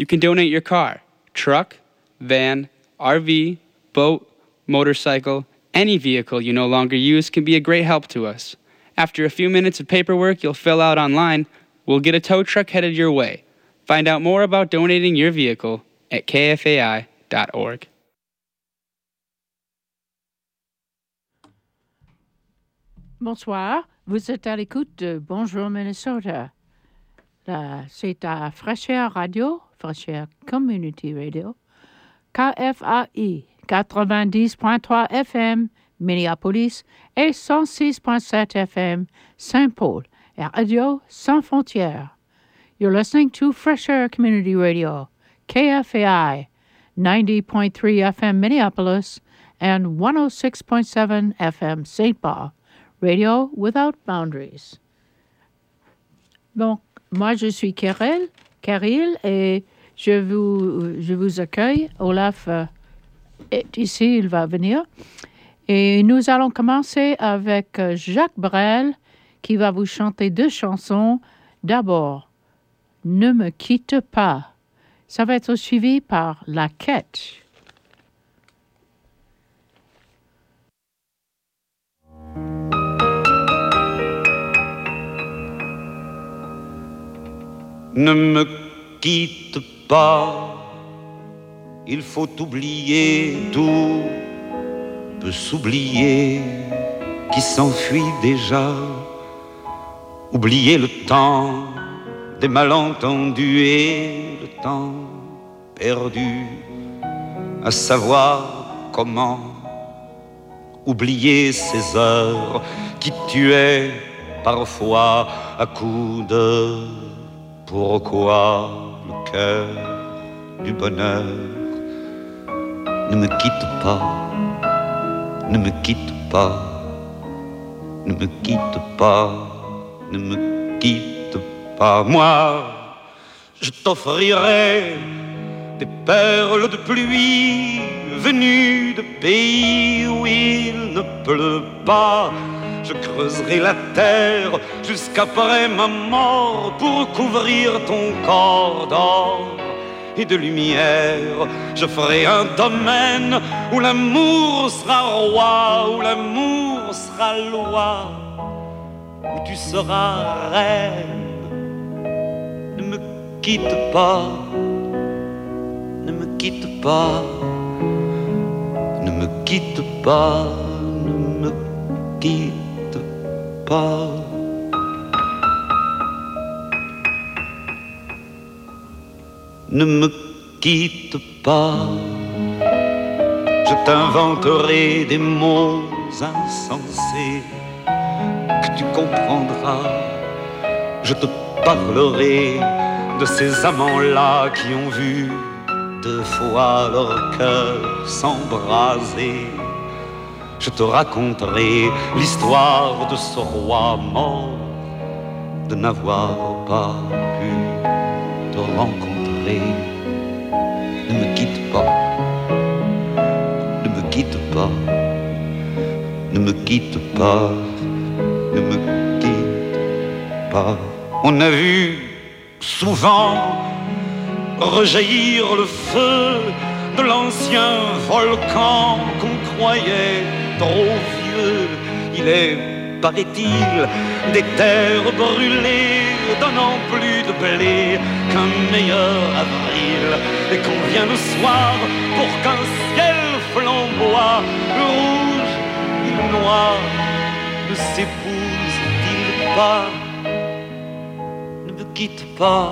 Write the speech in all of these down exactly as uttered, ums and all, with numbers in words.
You can donate your car, truck, van, R V, boat, motorcycle, any vehicle you no longer use can be a great help to us. After a few minutes of paperwork you'll fill out online, we'll get a tow truck headed your way. Find out more about donating your vehicle at k f a i dot org. Bonsoir, vous êtes à l'écoute de Bonjour Minnesota. Là, c'est à Fraîcheur Radio, Fraîcheur Community Radio, K F A I quatre-vingt-dix point trois F M, Minneapolis, et cent six point sept F M, Saint-Paul, et Radio Sans Frontières. You're listening to Fraîcheur Community Radio, K F A I, ninety point three F M, Minneapolis, and one oh six point seven F M, Saint Paul. Radio Without Boundaries. Donc, moi, je suis Karel, Karil, et je vous, je vous accueille. Olaf euh, est ici, il va venir. Et nous allons commencer avec euh, Jacques Brel, qui va vous chanter deux chansons. D'abord, Ne me quitte pas. Ça va être suivi par La Quête. Ne me quitte pas, il faut oublier, tout peut s'oublier, qui s'enfuit déjà. Oublier le temps des malentendus et le temps perdu, à savoir comment oublier ces heures qui tuaient parfois à coups de pourquoi le cœur du bonheur. Ne me quitte pas, ne me quitte pas, ne me quitte pas, ne me quitte pas. Moi, je t'offrirai des perles de pluie venues de pays où il ne pleut pas. Je creuserai la terre jusqu'après ma mort pour couvrir ton corps d'or et de lumière. Je ferai un domaine où l'amour sera roi, où l'amour sera loi, où tu seras reine. Ne me quitte pas, ne me quitte pas, ne me quitte pas, ne me quitte pas. Ne me quitte pas, je t'inventerai des mots insensés que tu comprendras. Je te parlerai de ces amants-là qui ont vu deux fois leur cœur s'embraser. Je te raconterai l'histoire de ce roi mort, de n'avoir pas pu te rencontrer. Ne me quitte pas, ne me quitte pas, ne me quitte pas, ne me quitte pas. On a vu souvent rejaillir le feu de l'ancien volcan qu'on croyait trop vieux. Il est, paraît-il, des terres brûlées donnant plus de blé qu'un meilleur avril, et qu'on vient le soir pour qu'un ciel flamboie. Le rouge et le noir ne s'épousent-ils pas? Ne me quitte pas,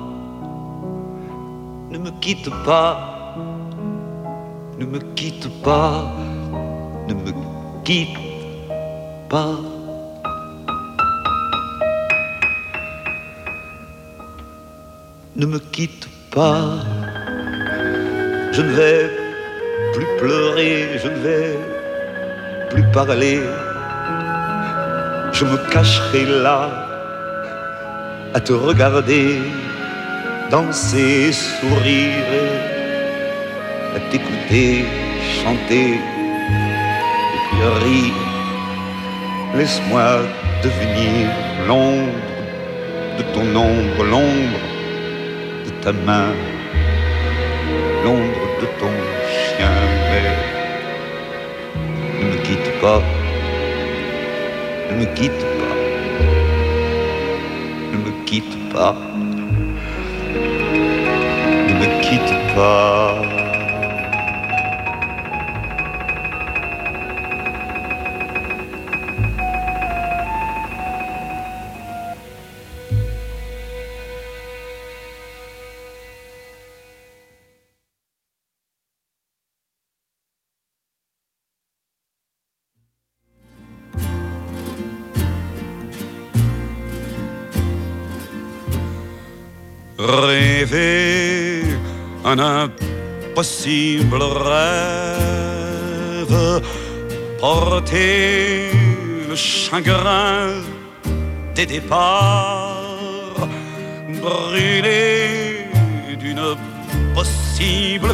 ne me quitte pas, ne me quitte pas, ne me quitte pas. Ne me quitte pas, je ne vais plus pleurer, je ne vais plus parler. Je me cacherai là à te regarder danser, sourire, à t'écouter chanter et puis rire. Laisse-moi devenir l'ombre de ton ombre, l'ombre de ta main l'ombre de ton chien. Mais ne me quitte pas, ne me quitte pas, ne me quitte pas, ne me quitte pas. Rêver un impossible rêve, porter le chagrin des départs, brûler d'une possible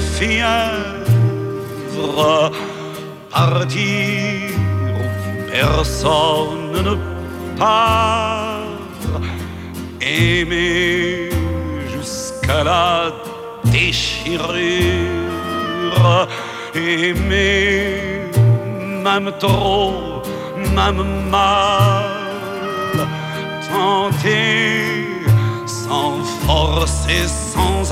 fièvre, partir où personne ne part, aimer jusqu'à la déchirure, aimer même trop, même mal, tenter sans force et sans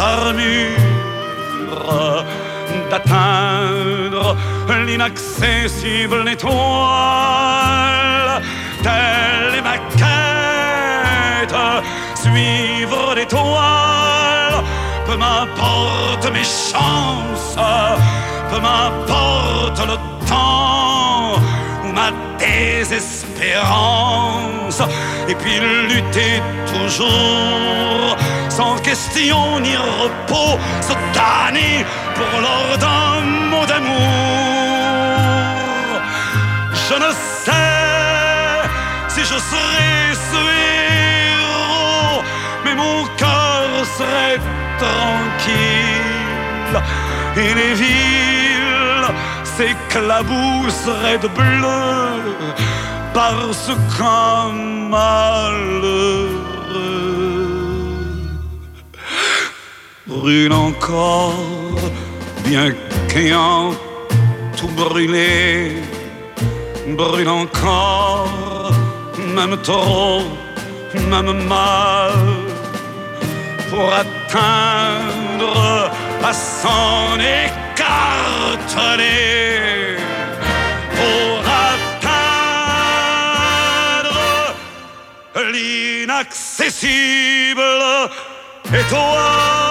armure d'atteindre l'inaccessible étoile. Telle est ma quête, suivre l'étoile. Peu m'importe mes chances, peu m'importe le temps ou ma désespérance. Et puis lutter toujours, sans question ni repos, se damner pour l'or d'un mot d'amour. Je ne sais si je serai ce héros, mais mon cœur serait tranquille et les villes s'éclabousseraient de bleu parce qu'un malheureux brûle encore, bien qu'ayant tout brûlé, brûle encore, même trop, même mal, pour atteindre à s'en écarteler, pour atteindre l'inaccessible étoile.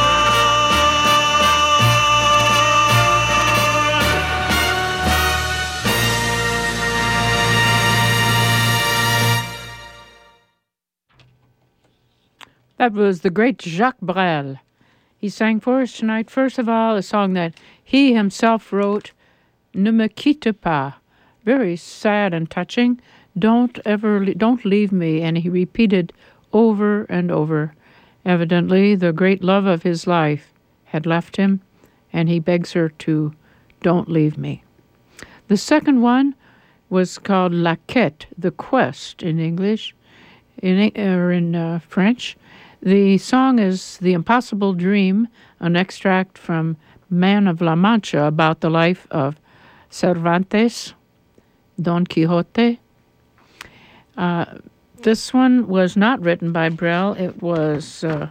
That was the great Jacques Brel. He sang for us tonight, first of all, a song that he himself wrote, Ne me quitte pas. Very sad and touching. Don't ever, don't leave me. And he repeated over and over. Evidently, the great love of his life had left him, and he begs her to don't leave me. The second one was called La Quête, the quest in English, in, or in uh, French. The song is The Impossible Dream, an extract from Man of La Mancha about the life of Cervantes, Don Quixote. Uh, this one was not written by Brel. It was uh,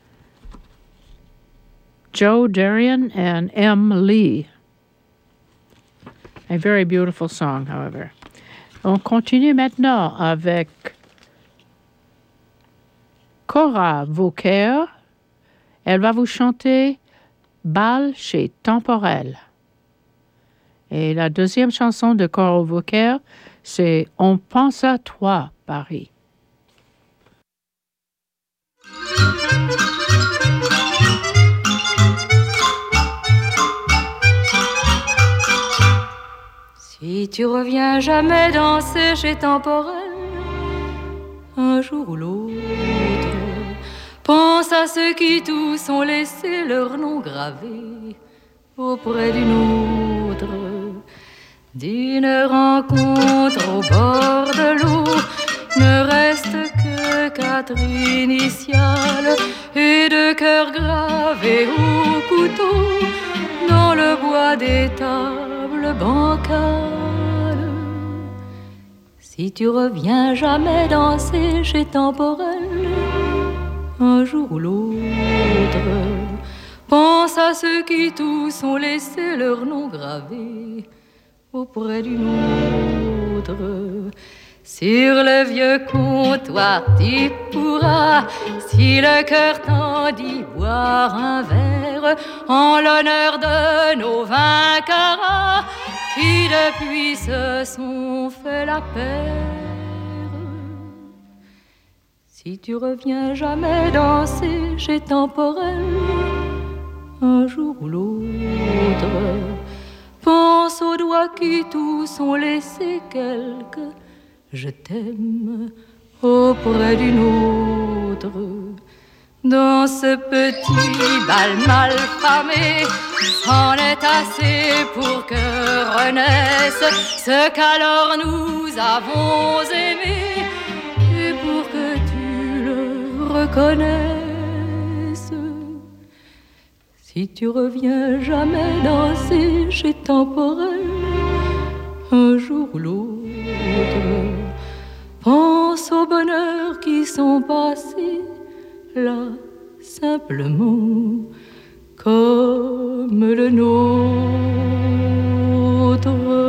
Joe Darien and M. Lee. A very beautiful song, however. On continue maintenant avec Cora Vauquer. Elle va vous chanter Bal chez Temporel. Et la deuxième chanson de Cora Vauquer, c'est On pense à toi, Paris. Si tu reviens jamais danser chez Temporel, un jour ou l'autre, pense à ceux qui tous ont laissé leur nom gravé auprès d'une autre. D'une rencontre au bord de l'eau ne reste que quatre initiales et deux cœurs gravés au couteau a des tables bancales. Si tu reviens jamais danser chez Temporel, un jour ou l'autre, pense à ceux qui tous ont laissé leur nom gravé auprès d'une autre. Sur le vieux comptoir, tu pourras, si le cœur t'en dit, boire un verre en l'honneur de nos vainqueurs qui depuis se sont fait la paire. Si tu reviens jamais danser chez Temporel, un jour ou l'autre, pense aux doigts qui tous ont laissé quelques je t'aime auprès d'une autre. Dans ce petit bal mal famé, c'en est assez pour que renaisse ce qu'alors nous avons aimé, et pour que tu le reconnaisses. Si tu reviens jamais danser chez Temporel, un jour ou l'autre, pense aux bonheurs qui sont passés là simplement comme le nôtre.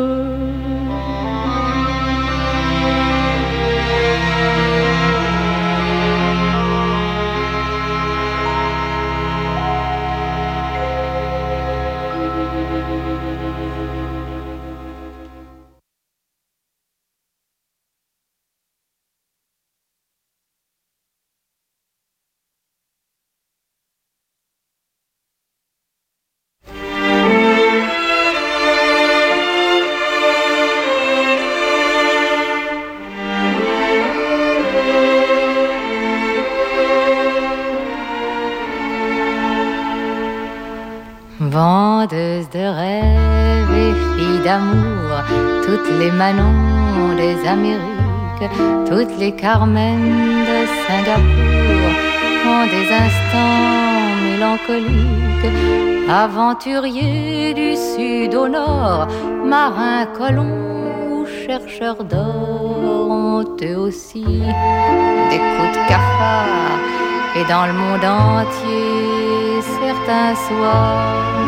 Vendeuse de rêves et fille d'amour, toutes les Manon des Amériques, toutes les Carmen de Singapour ont des instants mélancoliques. Aventuriers du sud au nord, marins, colons ou chercheurs d'or ont eux aussi des coups de cafard. Et dans le monde entier, certains soirs,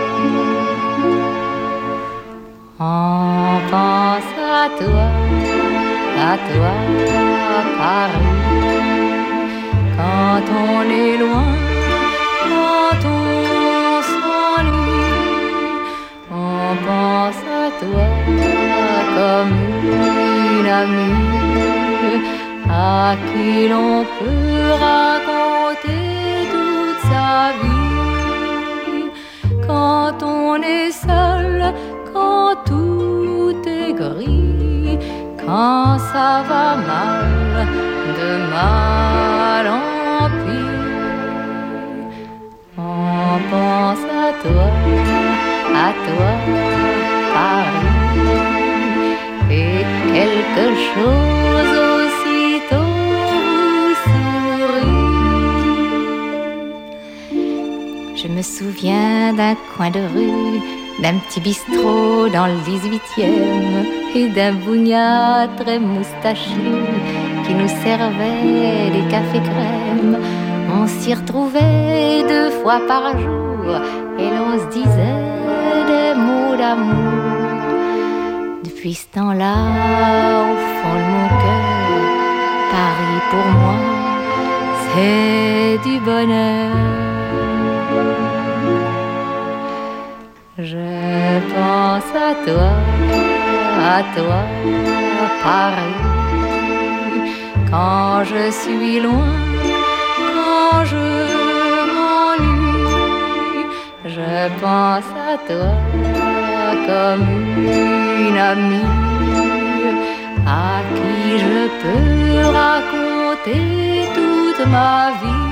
on pense à toi, à toi, Paris. Quand on est loin, quand on s'ennuie, on pense à toi comme une amie à qui l'on peut raconter toute sa vie. Quand on est seul, quand tout est gris, quand ça va mal, de mal en pire, on pense à toi, à toi, Paris, et quelque chose aussitôt vous sourit. Je me souviens d'un coin de rue, d'un petit bistrot dans le dix-huitième et d'un bougnat très moustachu qui nous servait des cafés crème. On s'y retrouvait deux fois par jour et l'on se disait des mots d'amour. Depuis ce temps-là, au fond de mon cœur, Paris pour moi, c'est du bonheur. Je pense à toi, à toi, Paris, quand je suis loin, quand je m'ennuie. Je pense à toi comme une amie à qui je peux raconter toute ma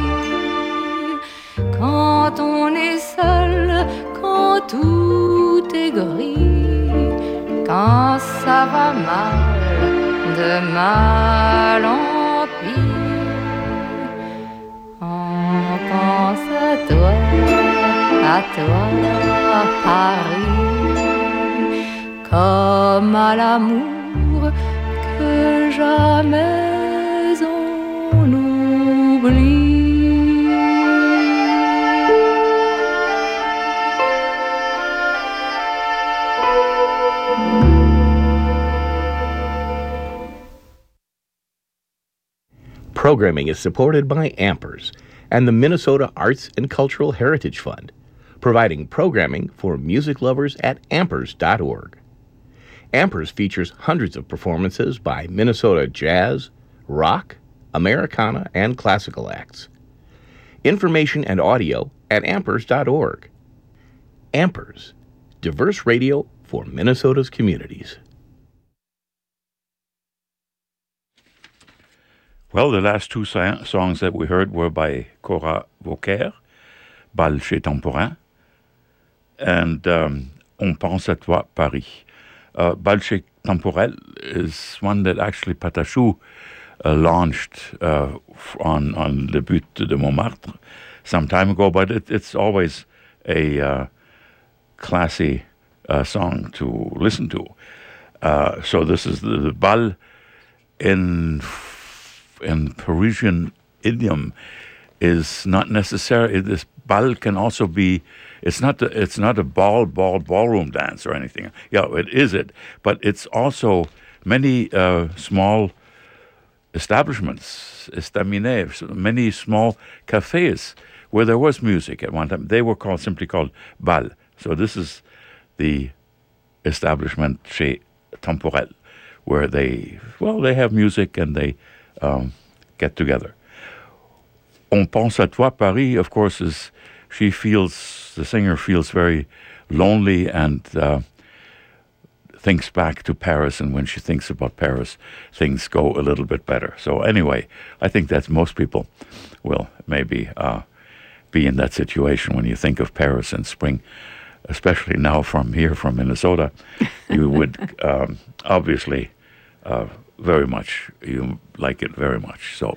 vie. Quand on est seul, quand tout est gris, quand ça va mal, de mal en pire, on pense à toi, à toi, Paris, comme à l'amour que jamais on oublie. Programming is supported by Ampers and the Minnesota Arts and Cultural Heritage Fund, providing programming for music lovers at ampers dot org. Ampers features hundreds of performances by Minnesota jazz, rock, Americana, and classical acts. Information and audio at ampers dot org. Ampers, diverse radio for Minnesota's communities. Well, the last two so- songs that we heard were by Cora Vauquer, Bal chez Temporin, and um, On pense à toi, Paris. Uh, Bal chez Temporel is one that actually Patachou uh, launched uh, on, on Le But de Montmartre some time ago, but it, it's always a uh, classy uh, song to listen to. Uh, so this is the, the Bal in... in Parisian idiom is not necessary. This bal can also be. It's not. The, it's not a ball, ball, ballroom dance or anything. Yeah, it is it, but it's also many uh, small establishments, estaminets, many small cafes where there was music at one time. They were called simply called bal. So this is the establishment chez Temporel, where they well they have music and they. Um, get together. On pense à toi, Paris, of course, is she feels, the singer feels very lonely and uh, thinks back to Paris, and when she thinks about Paris, things go a little bit better. So anyway, I think that most people will maybe uh, be in that situation when you think of Paris in spring, especially now from here, from Minnesota. You would um, obviously uh, very much, you like it very much. So.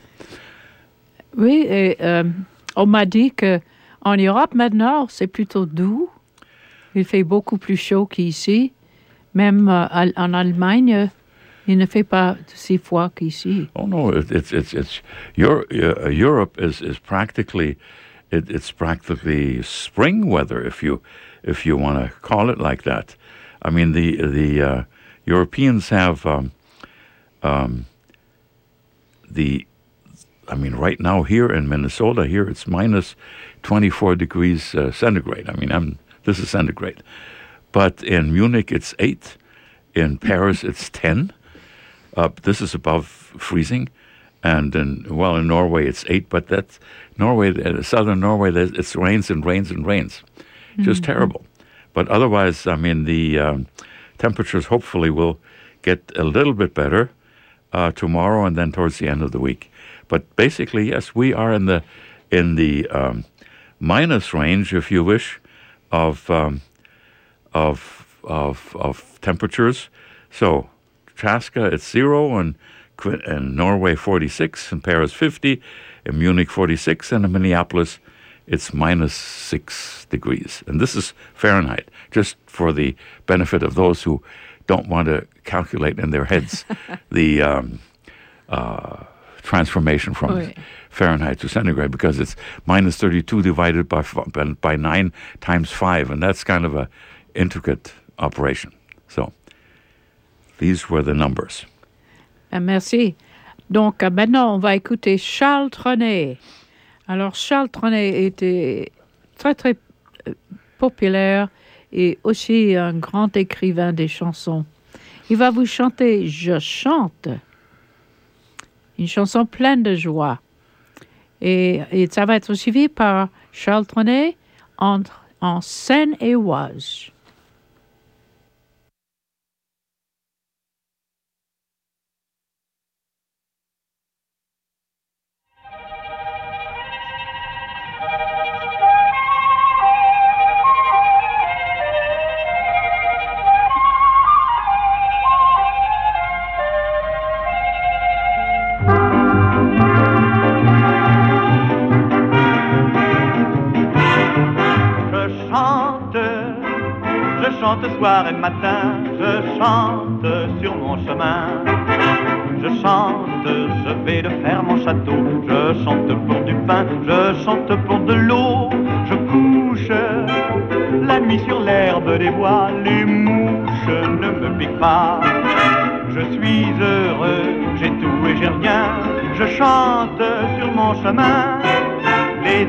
Oui, et, euh, on m'a dit qu'en Europe maintenant, c'est plutôt doux. Il fait beaucoup plus chaud qu'ici. Même euh, en Allemagne, il ne fait pas si froid qu'ici. Oh no, it, it's it's it's Euro, uh, Europe is is practically it, it's practically spring weather if you if you want to call it like that. I mean the the uh, Europeans have um, um, the I mean right now here in Minnesota here it's minus twenty-four degrees uh, centigrade. I mean I'm this is centigrade. But in Munich, it's eight. In Paris, it's ten. Uh, this is above freezing. And in, well, in Norway, it's eight. But that's Norway, uh, southern Norway, it rains and rains and rains. Mm-hmm. Just terrible. But otherwise, I mean, the um, temperatures hopefully will get a little bit better uh, tomorrow and then towards the end of the week. But basically, yes, we are in the in the um, minus range, if you wish, of... Um, Of, of of temperatures. So, Chaska it's zero, and and Norway forty-six, and Paris fifty, in Munich forty-six, and in Minneapolis it's minus six degrees. And this is Fahrenheit, just for the benefit of those who don't want to calculate in their heads the um, uh, transformation from oh, yeah. Fahrenheit to centigrade, because it's minus thirty-two divided by by nine times five, and that's kind of a intricate operation. So, these were the numbers. Merci. Donc, maintenant, on va écouter Charles Trenet. Alors, Charles Trenet était très, très populaire et aussi un grand écrivain des chansons. Il va vous chanter « Je chante », une chanson pleine de joie. Et, et ça va être suivi par Charles Trenet entre, en Seine-et-Oise. Je chante, je chante soir et matin, je chante sur mon chemin. Je chante, je vais de faire mon château, je chante pour du pain, je chante pour de l'eau. Je couche la nuit sur l'herbe des bois, les mouches ne me piquent pas. Je suis heureux, j'ai tout et j'ai rien, je chante sur mon chemin. Les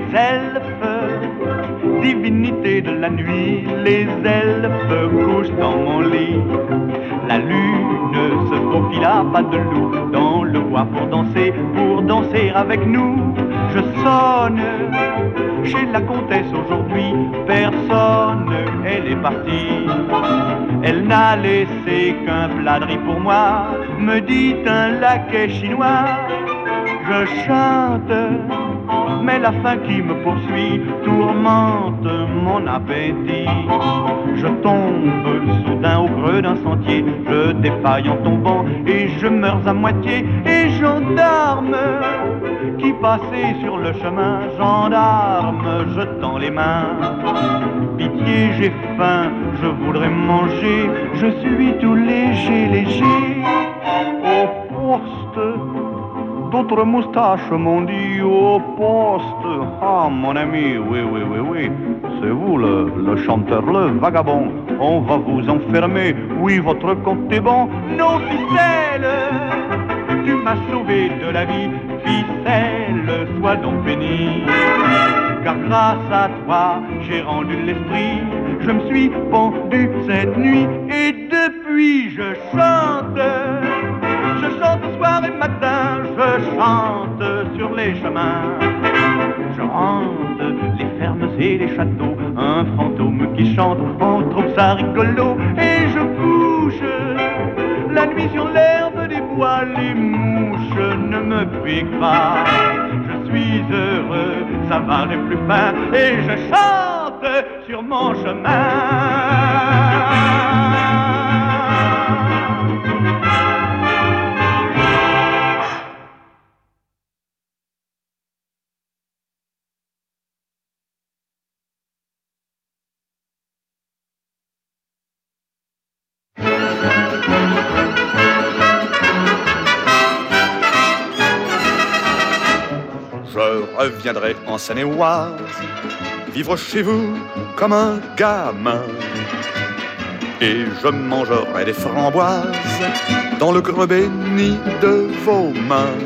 elfes, divinités de la nuit, les elfes couchent dans mon lit. La lune se faufile à pas de loup dans le bois pour danser, pour danser avec nous. Je sonne chez la comtesse aujourd'hui, personne, elle est partie. Elle n'a laissé qu'un plat de riz pour moi, me dit un laquais chinois. Je chante, mais la faim qui me poursuit tourmente mon appétit. Je tombe soudain au creux d'un sentier, je défaille en tombant et je meurs à moitié. Et gendarme qui passait sur le chemin, gendarme, je tends les mains. Pitié, j'ai faim, je voudrais manger, je suis tout léger, léger. Au poste, d'autres moustaches m'ont dit au poste. Ah mon ami, oui, oui, oui, oui, c'est vous le, le chanteur, le vagabond. On va vous enfermer, oui, votre compte est bon. Non, ficelle, tu m'as sauvé de la vie. Ficelle, sois donc béni. Car grâce à toi, j'ai rendu l'esprit. Je me suis pendu cette nuit et depuis je chante. Je chante soir et matin, je chante sur les chemins. Je hante les fermes et les châteaux, un fantôme qui chante, on trouve ça rigolo. Et je couche la nuit sur l'herbe des bois, les mouches ne me piquent pas. Je suis heureux, ça va les plus fins, et je chante sur mon chemin. Je reviendrai en Seine-et-Oise, vivre chez vous comme un gamin. Et je mangerai des framboises dans le creux béni de vos mains.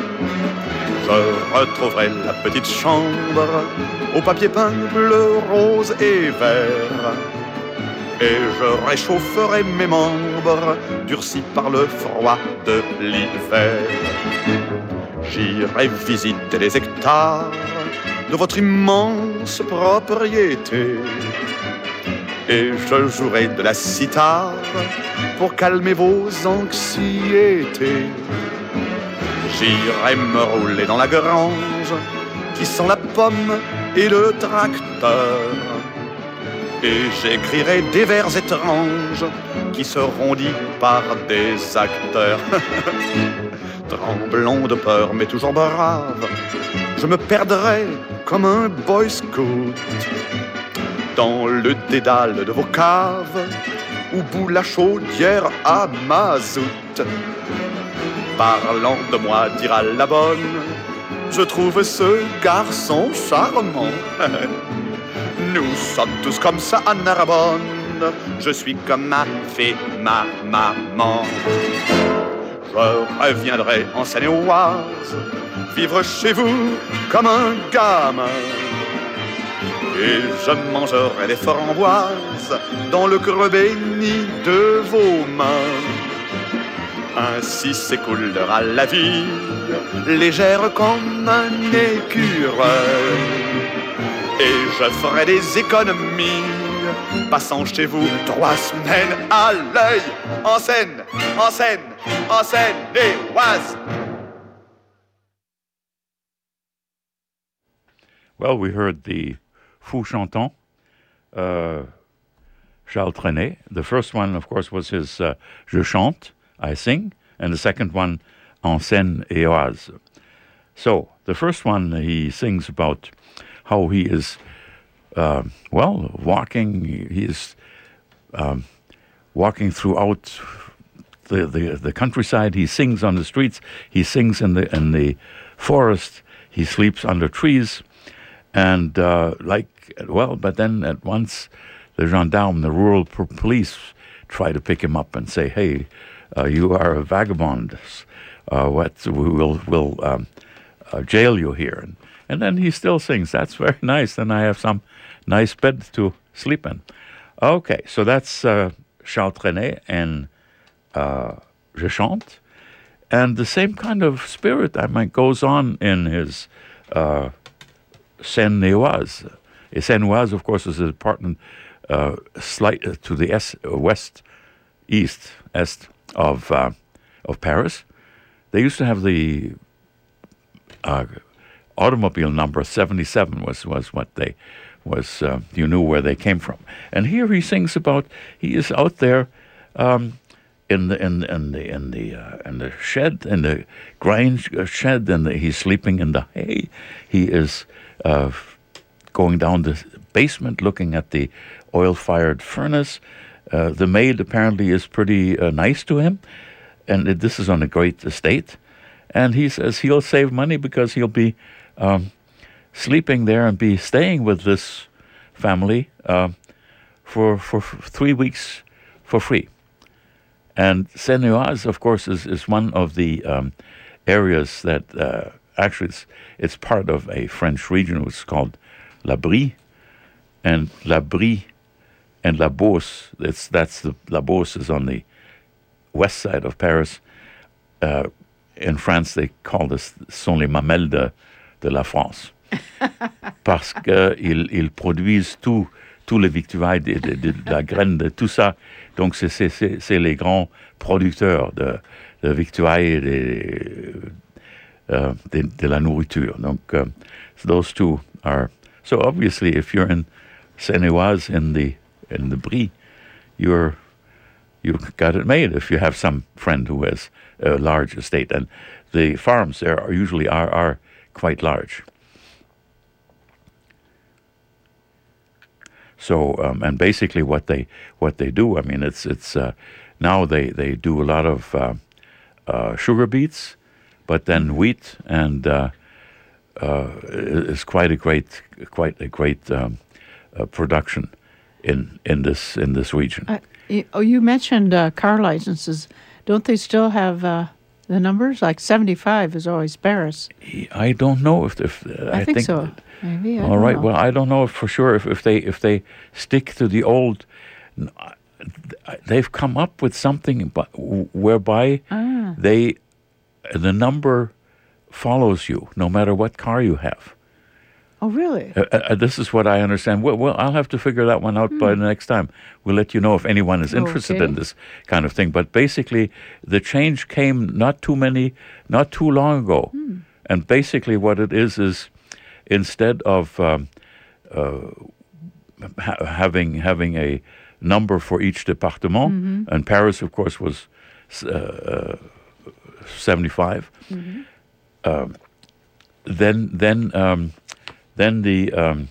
Je retrouverai la petite chambre au papier peint bleu, rose et vert. Et je réchaufferai mes membres durcis par le froid de l'hiver. J'irai visiter les hectares de votre immense propriété. Et je jouerai de la cithare pour calmer vos anxiétés. J'irai me rouler dans la grange qui sent la pomme et le tracteur. Et j'écrirai des vers étranges qui seront dits par des acteurs. Tremblant de peur mais toujours brave, je me perdrai comme un boy scout dans le dédale de vos caves où bout la chaudière à mazout. Parlant de moi, dira la bonne, je trouve ce garçon charmant. Nous sommes tous comme ça à Narbonne, je suis comme m'a fait ma maman. Je reviendrai en Seine-et-Oise, vivre chez vous comme un gamin. Et je mangerai des framboises dans le creux béni de vos mains. Ainsi s'écoulera la vie, légère comme un écureuil. Et je ferai des économies, passant chez vous trois semaines à l'œil. En Seine, en Seine, en Seine-et-Oise. Well, we heard the Fou Chantant, uh, Charles Trenet. The first one, of course, was his uh, Je chante, I sing, and the second one, En Seine-et-Oise. So, the first one, he sings about how he is uh, well, walking. He is um, walking throughout the, the the countryside. He sings on the streets. He sings in the in the forest. He sleeps under trees, and uh, like well, but then at once the gendarme, the rural p- police, try to pick him up and say, "Hey, uh, you are a vagabond. Uh, what we will will um, uh, jail you here." And, and then he still sings. That's very nice. Then I have some nice bed to sleep in. Okay, so that's uh, Charles Trenet and uh, Je Chante. And the same kind of spirit, I mean, goes on in his uh, Seine-Oise. Seine-Oise, of course, is a department uh, slight uh, to the es- uh, west, east, est of uh, of Paris. They used to have the uh, automobile number seventy-seven was was what they was. Uh, you knew where they came from. And here he sings about he is out there. Um, In the in in the in the uh, in the shed in the grain shed, and the, he's sleeping in the hay. He is uh, going down the basement, looking at the oil-fired furnace. Uh, the maid apparently is pretty uh, nice to him, and it, this is on a great estate. And he says he'll save money because he'll be um, sleeping there and be staying with this family uh, for for three weeks for free. And Seine-Oise, of course, is, is one of the um, areas that uh, actually it's, it's part of a French region which is called La Brie. And La Brie and La Beauce, it's, that's the, La Beauce is on the west side of Paris. Uh, in France, they call this sont les mamelles de, de la France. Parce qu'ils ils produisent tout. Tous les victuailles, de, de, de, de la graine, de tout ça. Donc, c'est, c'est, c'est, c'est les grands producteurs de, de victuailles et de, uh, de, de la nourriture. Donc, uh, so those two are... So, obviously, if you're in Seine-Oise, in the in the Brie, you're, you've got it made if you have some friend who has a large estate. And the farms there are usually are, are quite large. So um, and basically what they what they do, I mean, it's it's uh, now they, they do a lot of uh, uh, sugar beets, but then wheat and uh, uh, is quite a great quite a great um, uh, production in in this in this region. Uh, you, oh, you mentioned uh, car licenses. Don't they still have uh, the numbers? Like seventy-five is always Paris. I don't know if, if uh, I, I think, think so. Maybe. I all don't right. know. Well, I don't know for sure if, if they if they stick to the old. They've come up with something whereby Ah. they the number follows you no matter what car you have. Oh, really? Uh, uh, this is what I understand. Well, well, I'll have to figure that one out Hmm. by the next time. We'll let you know if anyone is interested Okay. in this kind of thing. But basically, the change came not too many, not too long ago. Hmm. And basically, what it is is, instead of um, uh, ha- having having a number for each département, Mm-hmm. and Paris, of course, was uh, seventy-five. Mm-hmm. Um, then then. Um, then the um,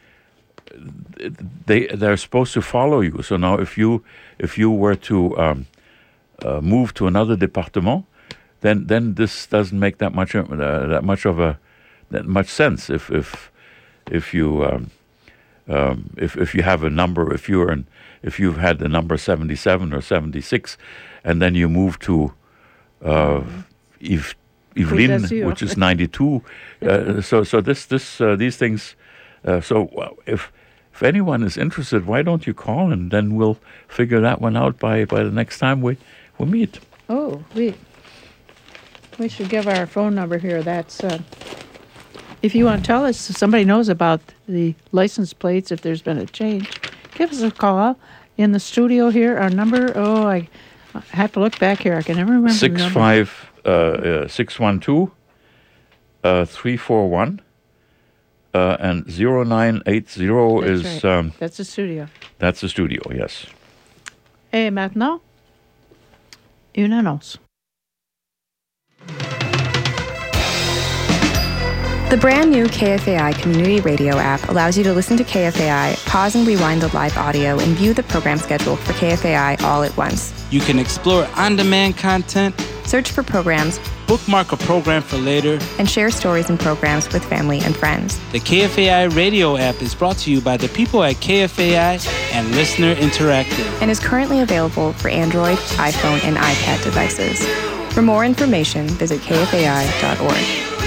they they're supposed to follow you. So now, if you if you were to um, uh, move to another département, then then this doesn't make that much uh, that much of a that much sense. If if if you um, um, if if you have a number, if you're in, if you've had the number seventy-seven or seventy-six, and then you move to uh, Yves. Yvelines, d'Azur. which is ninety-two. Uh, so, so this, this, uh, these things. Uh, so, uh, if if anyone is interested, why don't you call, and then we'll figure that one out by, by the next time we we meet. Oh, we we should give our phone number here. That's uh, if you want to tell us if somebody knows about the license plates, if there's been a change, give us a call in the studio here. Our number. Oh, I, I have to look back here. I can never remember the Six number. five uh, uh, six one two uh, three four one. Uh, and zero nine eight zero That's is right. um, That's the studio. that's the studio. Yes. Et maintenant, une annonce. The brand new K F A I Community Radio app allows you to listen to K F A I, pause and rewind the live audio, and view the program schedule for K F A I all at once. You can explore on-demand content, search for programs, bookmark a program for later, and share stories and programs with family and friends. The K F A I Radio app is brought to you by the people at K F A I and Listener Interactive, and is currently available for Android, iPhone, and iPad devices. For more information, visit K F A I dot org.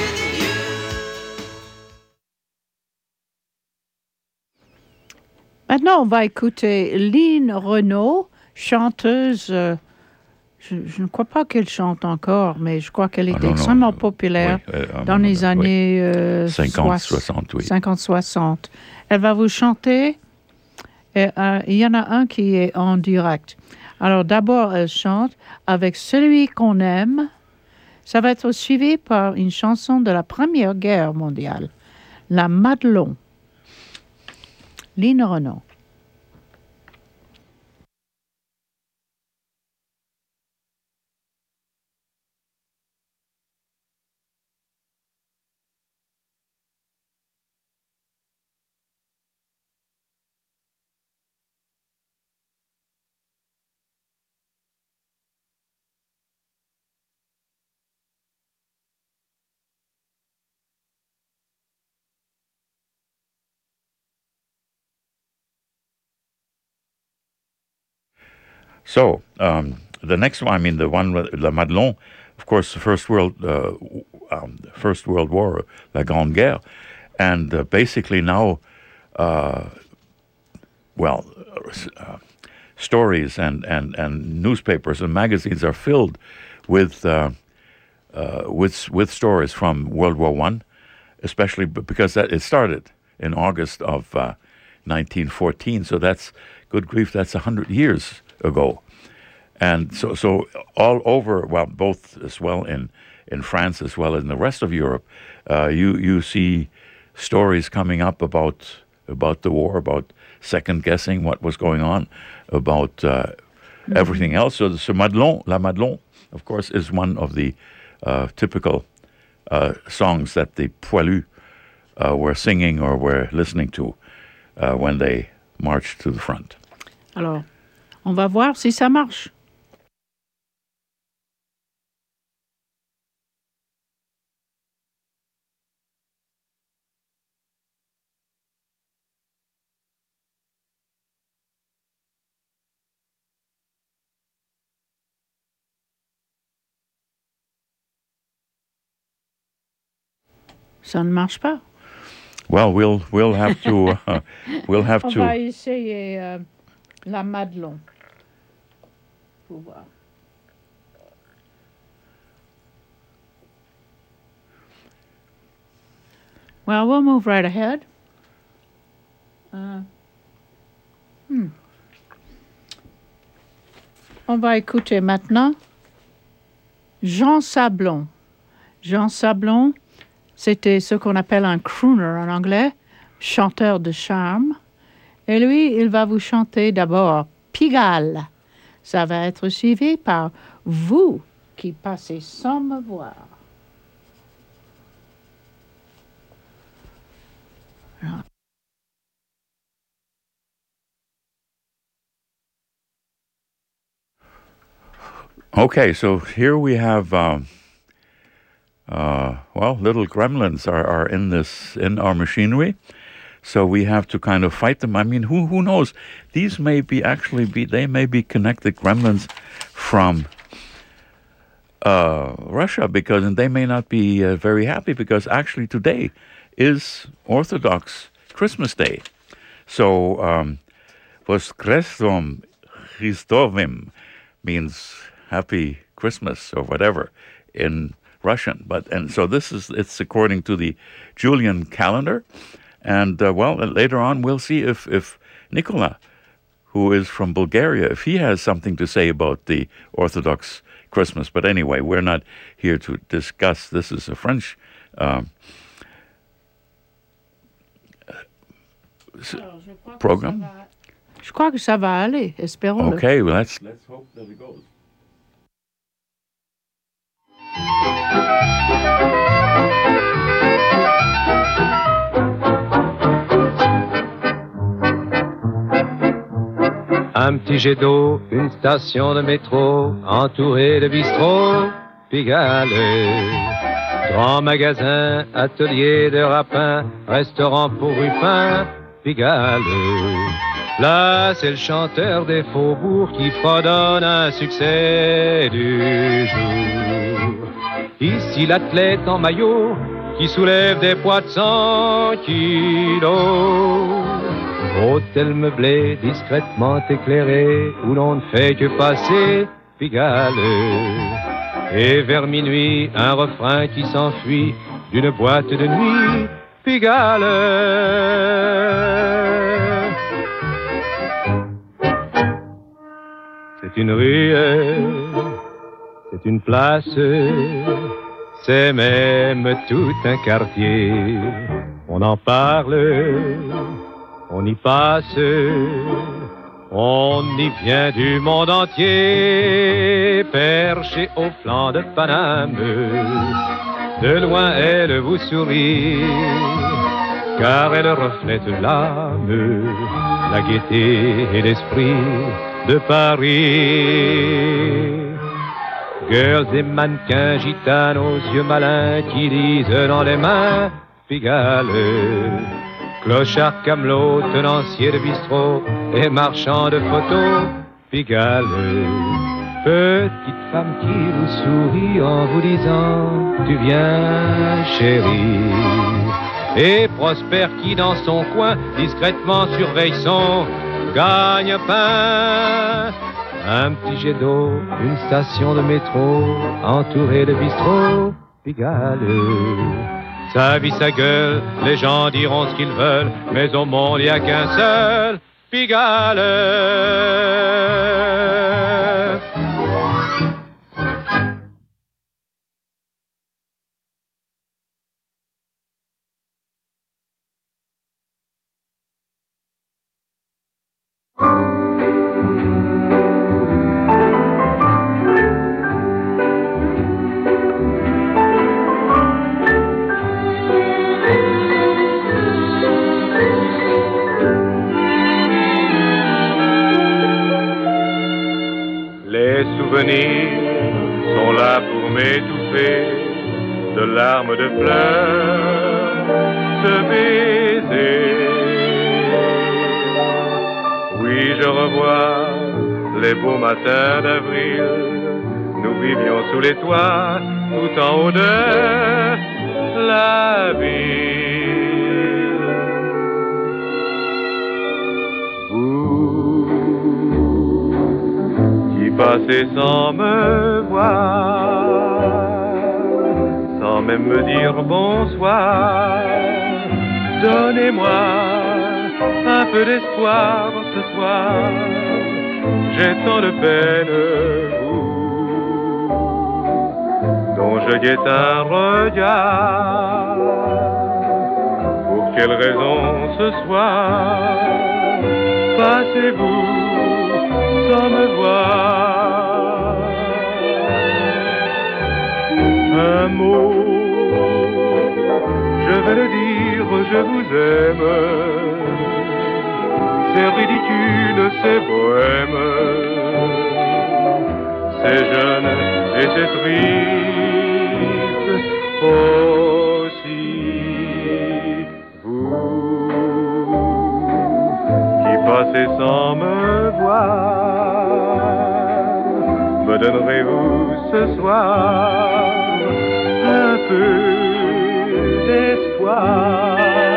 Maintenant, on va écouter Line Renaud, chanteuse. Euh, je, je ne crois pas qu'elle chante encore, mais je crois qu'elle était Ah, non, extrêmement non. populaire Oui, euh, dans les oui. années euh, cinquante, soix- soixante, oui. cinquante soixante. Elle va vous chanter. Et, euh, il y en a un qui est en direct. Alors d'abord, elle chante avec Celui qu'on aime. Ça va être suivi par une chanson de la Première Guerre mondiale, La Madelon. Line Renaud. So um, the next one, I mean, the one with La Madelon, of course, the First World, uh, um, First World War, La Grande Guerre, and uh, basically now, uh, well, uh, stories and, and, and newspapers and magazines are filled with uh, uh, with with stories from World War One, especially b- because that, it started in August of uh, nineteen fourteen. So that's good grief. That's a hundred years ago, and so so all over, well, both as well in in France as well as in the rest of Europe, uh, you you see stories coming up about about the war, about second guessing what was going on, about uh, mm-hmm. everything else. So, so Madelon, La Madelon, of course, is one of the uh, typical uh, songs that the poilus uh, were singing or were listening to uh, when they marched to the front. Alors, on va voir si ça marche. Ça ne marche pas. Well, we'll we'll have to uh, we'll have On to. va essayer euh, La Madelon. Pour voir. Well, we'll move right ahead. Uh, hmm. On va écouter maintenant Jean Sablon. Jean Sablon, c'était ce qu'on appelle un crooner en anglais, chanteur de charme. Et lui, il va vous chanter d'abord Pigalle. Ça va être suivi par Vous qui passez sans me voir. Okay, so here we have, um, uh, well, little gremlins are, are in this in our machinery, so we have to kind of fight them. I mean, who who knows? These may be actually be they may be connected gremlins from uh, Russia, because and they may not be uh, very happy because actually today is Orthodox Christmas Day, so um, Voskresom Christovim means Happy Christmas or whatever in Russian, but and so this is it's according to the Julian calendar, and uh, well later on we'll see if if Nicola, who is from Bulgaria, if he has something to say about the Orthodox Christmas. But anyway, we're not here to discuss. This is a French um, program. Je crois que ça va aller, espérons-le. Okay, well let's let's hope that it goes. Un petit jet d'eau, une station de métro, entourée de bistrots, Pigalle. Grand magasin, atelier de rapin, restaurant pour Ruffin, Pigalle. Là, c'est le chanteur des faubourgs qui fredonne un succès du jour. Ici, l'athlète en maillot qui soulève des poids de cent kilos. Hôtel meublé, discrètement éclairé, où l'on ne fait que passer, Pigalle. Et vers minuit, un refrain qui s'enfuit d'une boîte de nuit, Pigalle. C'est une ruelle, c'est une place, c'est même tout un quartier. On en parle, on y passe, on y vient du monde entier, perché au flanc de Paname. De loin elle vous sourit, car elle reflète l'âme, la gaieté et l'esprit de Paris. Girls et mannequins gitanes aux yeux malins qui lisent dans les mains Pigalle. Clochard camelot, tenancier de bistrot et marchand de photos, Pigalle. Petite femme qui vous sourit en vous disant tu viens chérie. Et Prosper qui dans son coin discrètement surveille son gagne-pain. Un petit jet d'eau, une station de métro entourée de bistrots, Pigalle. Sa vie, sa gueule, les gens diront ce qu'ils veulent, mais au monde, il n'y a qu'un seul, Pigalle. Sont là pour m'étouffer de larmes de pleurs, de baisers. Oui, je revois les beaux matins d'avril. Nous vivions sous les toits, tout en haut de la ville. Vous qui passez sans me voir, sans même me dire bonsoir, donnez-moi un peu d'espoir ce soir. J'ai tant de peine, vous, dont je guette un regard. Pour quelle raison ce soir passez-vous sans me voir? Un mot, je vais le dire, je vous aime. C'est ridicule, c'est bohème, c'est jeune et c'est triste aussi. Vous qui passez sans me voir, me donnerez-vous ce soir un peu d'espoir?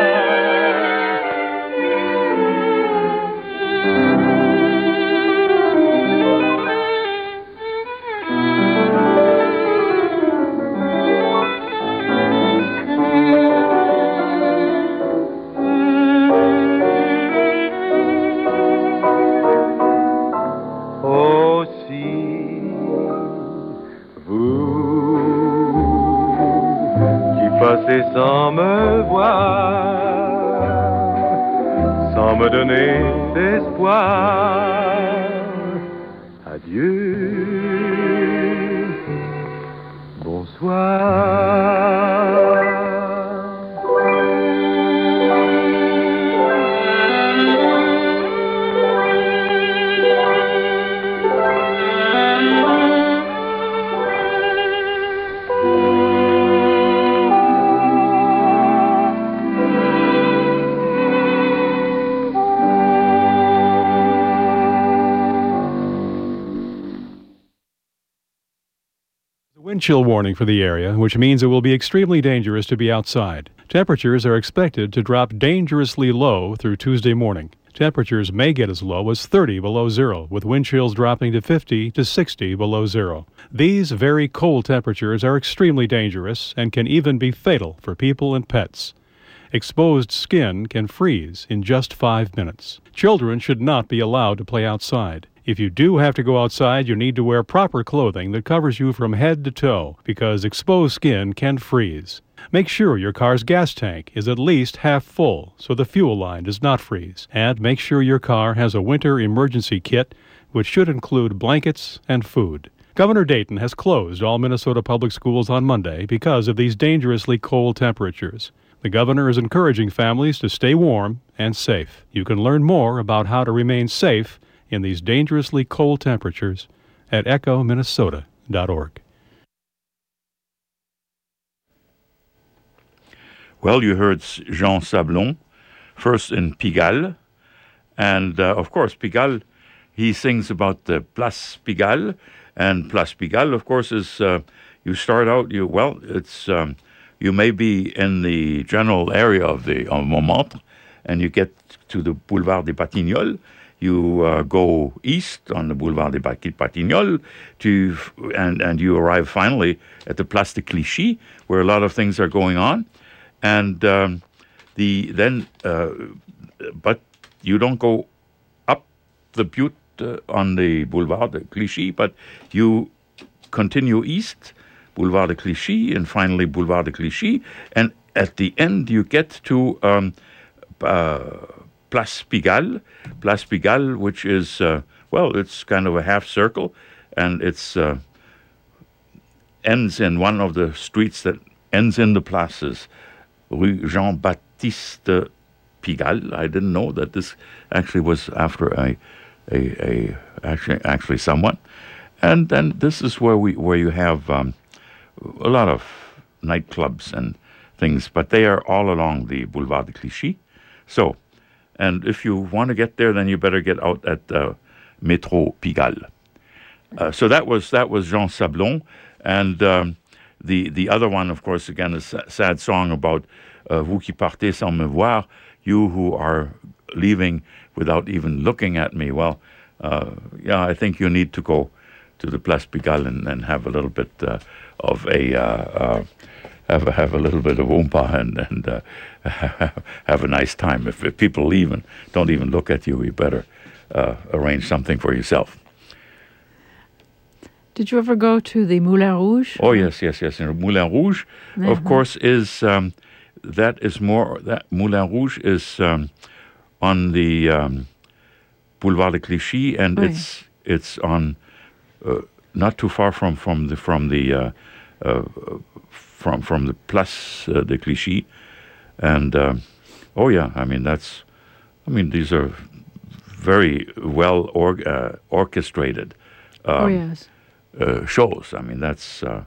Passez sans me voir, sans me donner d'espoir. Adieu, bonsoir. wind chill warning for the area, which means it will be extremely dangerous to be outside. Temperatures are expected to drop dangerously low through Tuesday morning. Temperatures may get as low as thirty below zero, with wind chills dropping to fifty to sixty below zero. These very cold temperatures are extremely dangerous and can even be fatal for people and pets. Exposed skin can freeze in just five minutes. Children should not be allowed to play outside. If you do have to go outside, you need to wear proper clothing that covers you from head to toe, because exposed skin can freeze. Make sure your car's gas tank is at least half full so the fuel line does not freeze. And make sure your car has a winter emergency kit, which should include blankets and food. Governor Dayton has closed all Minnesota public schools on Monday because of these dangerously cold temperatures. The governor is encouraging families to stay warm and safe. You can learn more about how to remain safe in these dangerously cold temperatures at echo minnesota dot org. Well, you heard Jean Sablon, first in Pigalle. And, uh, of course, Pigalle, he sings about the Place Pigalle. And Place Pigalle, of course, is, uh, you start out, you well, it's, um, you may be in the general area of the of Montmartre, and you get to the Boulevard des Batignolles. You uh, go east on the Boulevard des Batignolles, to, and, and you arrive finally at the Place de Clichy, where a lot of things are going on. And um, the then, uh, but you don't go up the butte uh, on the Boulevard de Clichy, but you continue east, Boulevard de Clichy, and finally Boulevard de Clichy, and at the end you get to um, uh, Place Pigalle, Place Pigalle, which is uh, well, it's kind of a half circle, and it's uh, ends in one of the streets that ends in the places. Rue Jean-Baptiste Pigalle. I didn't know that this actually was after a, a, a actually actually someone, and then this is where we where you have um, a lot of nightclubs and things, but they are all along the Boulevard de Clichy. So, and if you want to get there, then you better get out at uh, Métro Pigalle. Uh, so that was that was Jean Sablon, and. Um, The the other one, of course, again, is a sad song about uh, vous qui partez sans me voir, you who are leaving without even looking at me. Well, uh, yeah, I think you need to go to the Place Pigalle and, and have a little bit uh, of a uh, uh, have a, have a little bit of oompa and and uh, have a nice time. If, if people leave and don't even look at you, you better uh, arrange something for yourself. Did you ever go to the Moulin Rouge? Oh yes, yes, yes. And Moulin Rouge, mm-hmm. of course, is um, that is more that Moulin Rouge is um, on the um, Boulevard de Clichy, and oui. it's it's on uh, not too far from from the from the uh, uh, from from the Place uh, de Clichy, and um, oh yeah, I mean that's, I mean these are very well or, uh, orchestrated. Um, oh yes. Uh, shows. I mean, that's uh,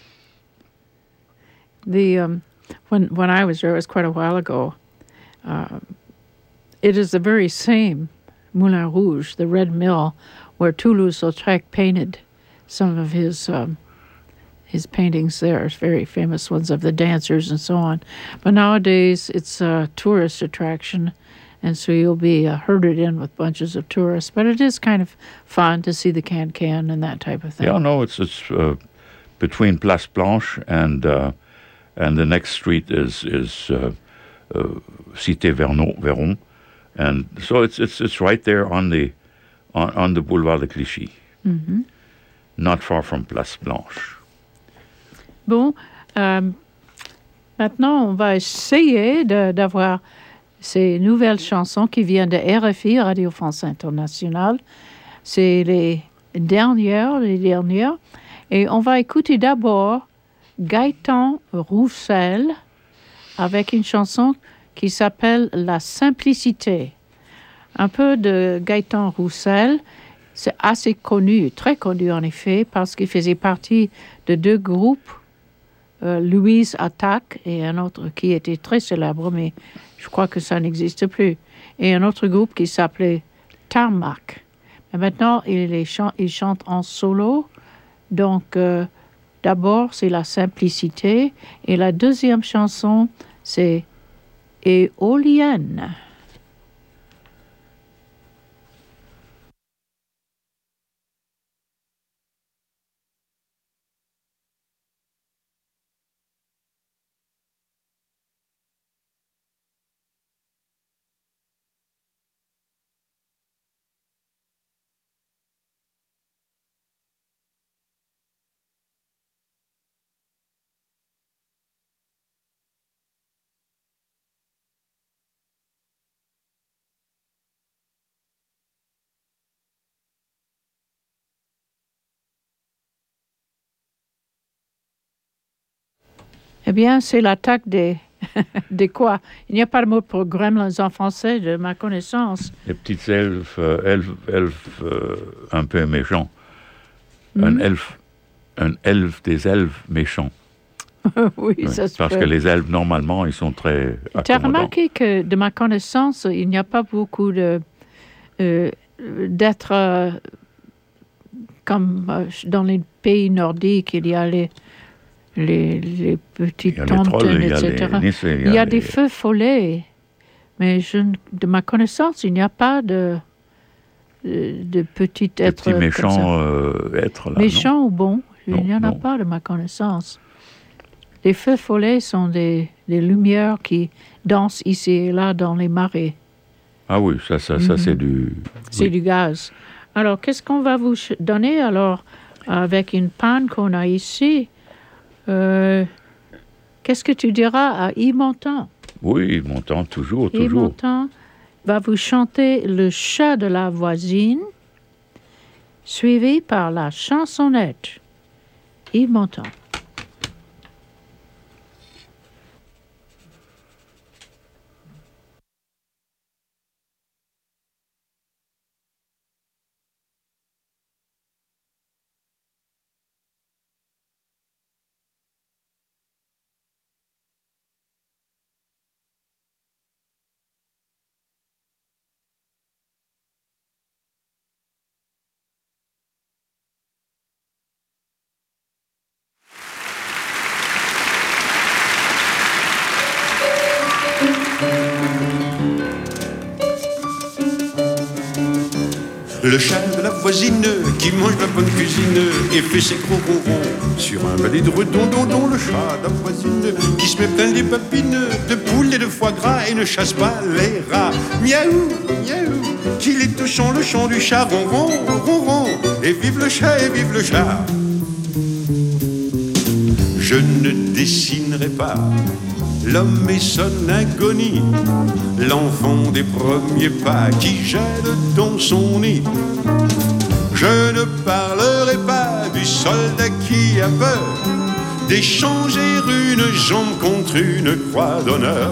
the um, when when I was there, it was quite a while ago. Uh, it is the very same Moulin Rouge, the Red Mill, where Toulouse-Lautrec painted some of his um, his paintings there, very famous ones of the dancers and so on. But nowadays, it's a tourist attraction. And so you'll be uh, herded in with bunches of tourists. But it is kind of fun to see the can-can and that type of thing. Yeah, no, it's it's uh, between Place Blanche and uh, and the next street is is uh, uh, Cité Vernon, Veron, and so it's it's it's right there on the on, on the Boulevard de Clichy, mm-hmm. not far from Place Blanche. Bon, euh, maintenant on va essayer de, d'avoir ces nouvelles chansons qui viennent de R F I, Radio France Internationale. C'est les dernières, les dernières. Et on va écouter d'abord Gaëtan Roussel avec une chanson qui s'appelle La Simplicité. Un peu de Gaëtan Roussel, c'est assez connu, très connu en effet, parce qu'il faisait partie de deux groupes, euh, Louise Attaque et un autre qui était très célèbre, mais je crois que ça n'existe plus, et un autre groupe qui s'appelait Tarmac. Mais maintenant, il, les chante, il chante en solo, donc euh, D'abord, c'est la simplicité. Et la deuxième chanson, c'est Éolienne. Eh bien, c'est l'attaque des... des quoi? Il n'y a pas de mot pour gremlins en français, de ma connaissance. Les petites elfes, euh, elfes, elfes euh, un peu méchants. Mm-hmm. Un elfe, un elfe des elfes méchants. oui, oui, ça se Parce peut. que les elfes, normalement, ils sont très accommodants. Tu as remarqué que, de ma connaissance, il n'y a pas beaucoup de... Euh, d'être... Euh, comme euh, dans les pays nordiques, il y a les... Les, les petites tontines, et cetera. Les, il y a, il y a les... des feux follets, mais je, de ma connaissance, il n'y a pas de, de, de petits êtres petits méchants euh, êtres là. Méchants ou bons, non, il n'y en a non. pas de ma connaissance. Les feux follets sont des, des lumières qui dansent ici et là dans les marais. Ah oui, ça, ça, ça mm-hmm. c'est du... C'est oui. du gaz. Alors, qu'est-ce qu'on va vous donner alors avec une panne qu'on a ici? Euh, qu'est-ce que tu diras à Yves Montand? Oui, Yves Montand, toujours, toujours. Yves Montand va vous chanter Le chat de la voisine, suivi par la chansonnette. Yves Montand. Le chat de la voisine qui mange la bonne cuisine et fait ses gros ronrons sur un balai de redondons. Le chat de la voisine qui se met plein les papines de poules et de foie gras et ne chasse pas les rats. Miaou, miaou, qu'il est touchant le chant du chat. Ronron, ronron, et vive le chat, et vive le chat. Je ne dessinerai pas l'homme et son agonie, l'enfant des premiers pas qui gèle dans son nid. Je ne parlerai pas du soldat qui a peur d'échanger une jambe contre une croix d'honneur,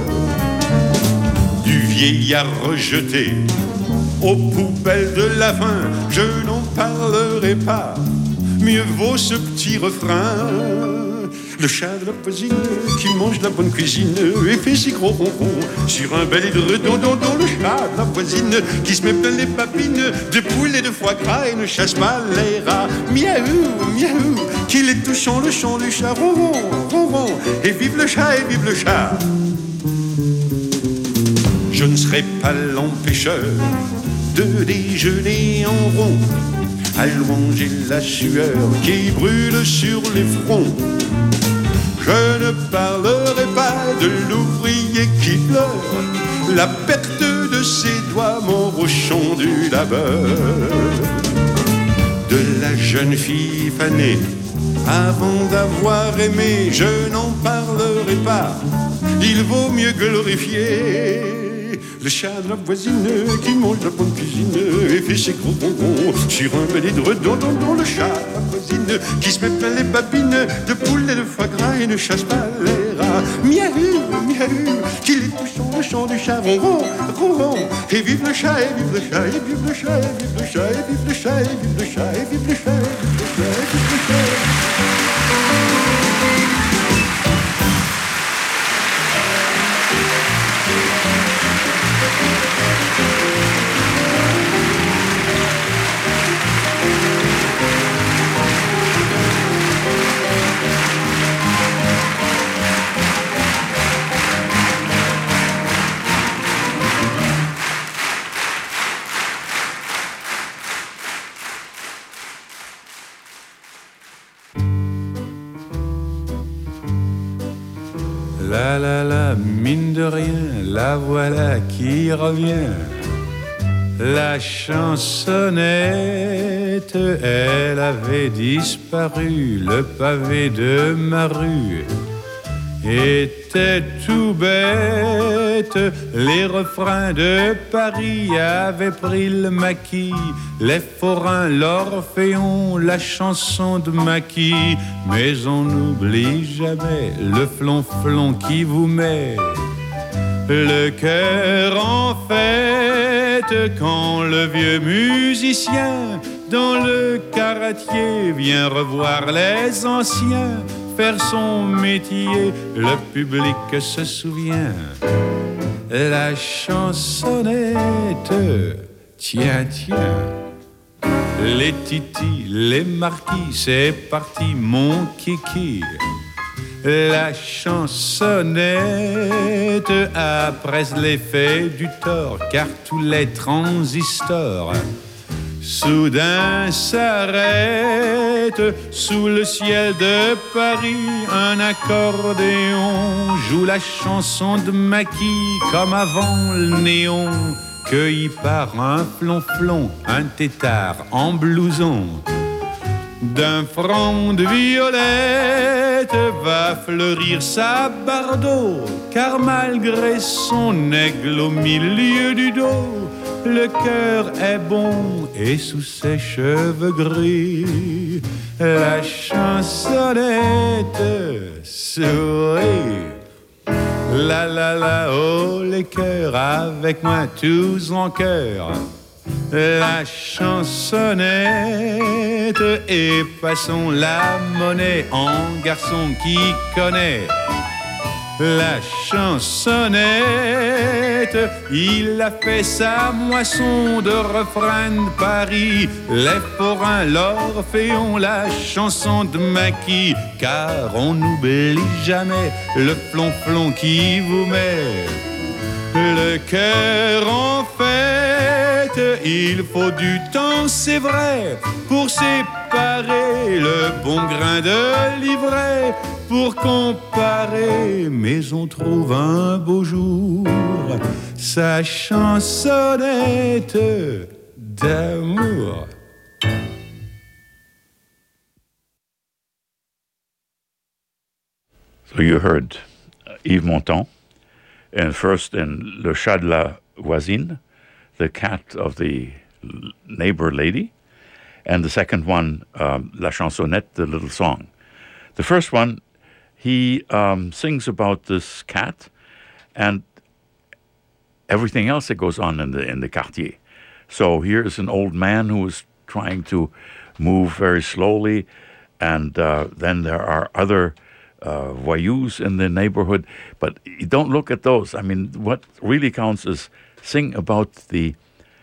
du vieillard rejeté aux poubelles de la faim. Je n'en parlerai pas, mieux vaut ce petit refrain. Le chat de la voisine qui mange la bonne cuisine et fait ses gros ronrons sur un balai de redondons. Le chat de la voisine qui se met plein les papines de poules et de foie gras et ne chasse pas les rats. Miaou, miaou, qu'il est touchant le chant du chat. Ronron, ronron, et vive le chat, et vive le chat. Je ne serai pas l'empêcheur de déjeuner en rond, allonger la sueur qui brûle sur les fronts. Je ne parlerai pas de l'ouvrier qui pleure la perte de ses doigts m'enrochant du labeur, de la jeune fille fanée avant d'avoir aimé. Je n'en parlerai pas, il vaut mieux glorifier le chat de la voisine qui mange la bonne cuisine et fait ses gros bonbons sur un balai de redondons. Le chat de la voisine qui se met plein les babines de poules et de foie gras et ne chasse pas les rats. Miaou, miaou, qu'il est touchant le chant du chat. Ronron, ronron, et vive le chat, et vive le chat, et vive le chat, et vive le chat, et vive le chat, et vive le chat, et vive le chat, et vive le chat, et vive le chat. la la la, mine de rien, la voilà qui revient. La chansonnette, elle avait disparu, le pavé de ma rue était tout bête. Les refrains de Paris avaient pris le maquis, les forains, l'orphéon, la chanson de maquis. Mais on n'oublie jamais le flonflon qui vous met le cœur en fête quand le vieux musicien dans le caratier vient revoir les anciens faire son métier. Le public se souvient. La chansonnette, tiens, tiens. Les titis, les marquis, c'est parti mon kiki. La chansonnette, après l'effet du tort, car tous les transistors soudain s'arrête. Sous le ciel de Paris, un accordéon joue la chanson de Maquis comme avant le néon, cueilli par un flonflon, un tétard en blouson. D'un front de violette va fleurir sa bardeau, car malgré son aigle au milieu du dos, le cœur est bon et sous ses cheveux gris, la chansonnette sourit. La la la, oh les cœurs, avec moi tous en chœur. La chansonnette et passons la monnaie en garçon qui connaît. La chansonnette, il a fait sa moisson de refrain de Paris. Les forains, l'orphéon, la chanson de Maquis. Car on n'oublie jamais le flonflon qui vous met le cœur en fête. Il faut du temps, c'est vrai, pour séparer le bon grain de l'ivraie, pour comparer, mais on trouve un beau jour sa chansonnette d'amour. So you heard uh, Yves Montand, and first in Le Chat de la Voisine, the cat of the neighbor lady, and the second one, um, La Chansonnette, the little song. The first one, he um, sings about this cat and everything else that goes on in the in the quartier. So here's an old man who is trying to move very slowly, and uh, then there are other uh, voyous in the neighborhood. But you don't look at those. I mean, what really counts is sing about the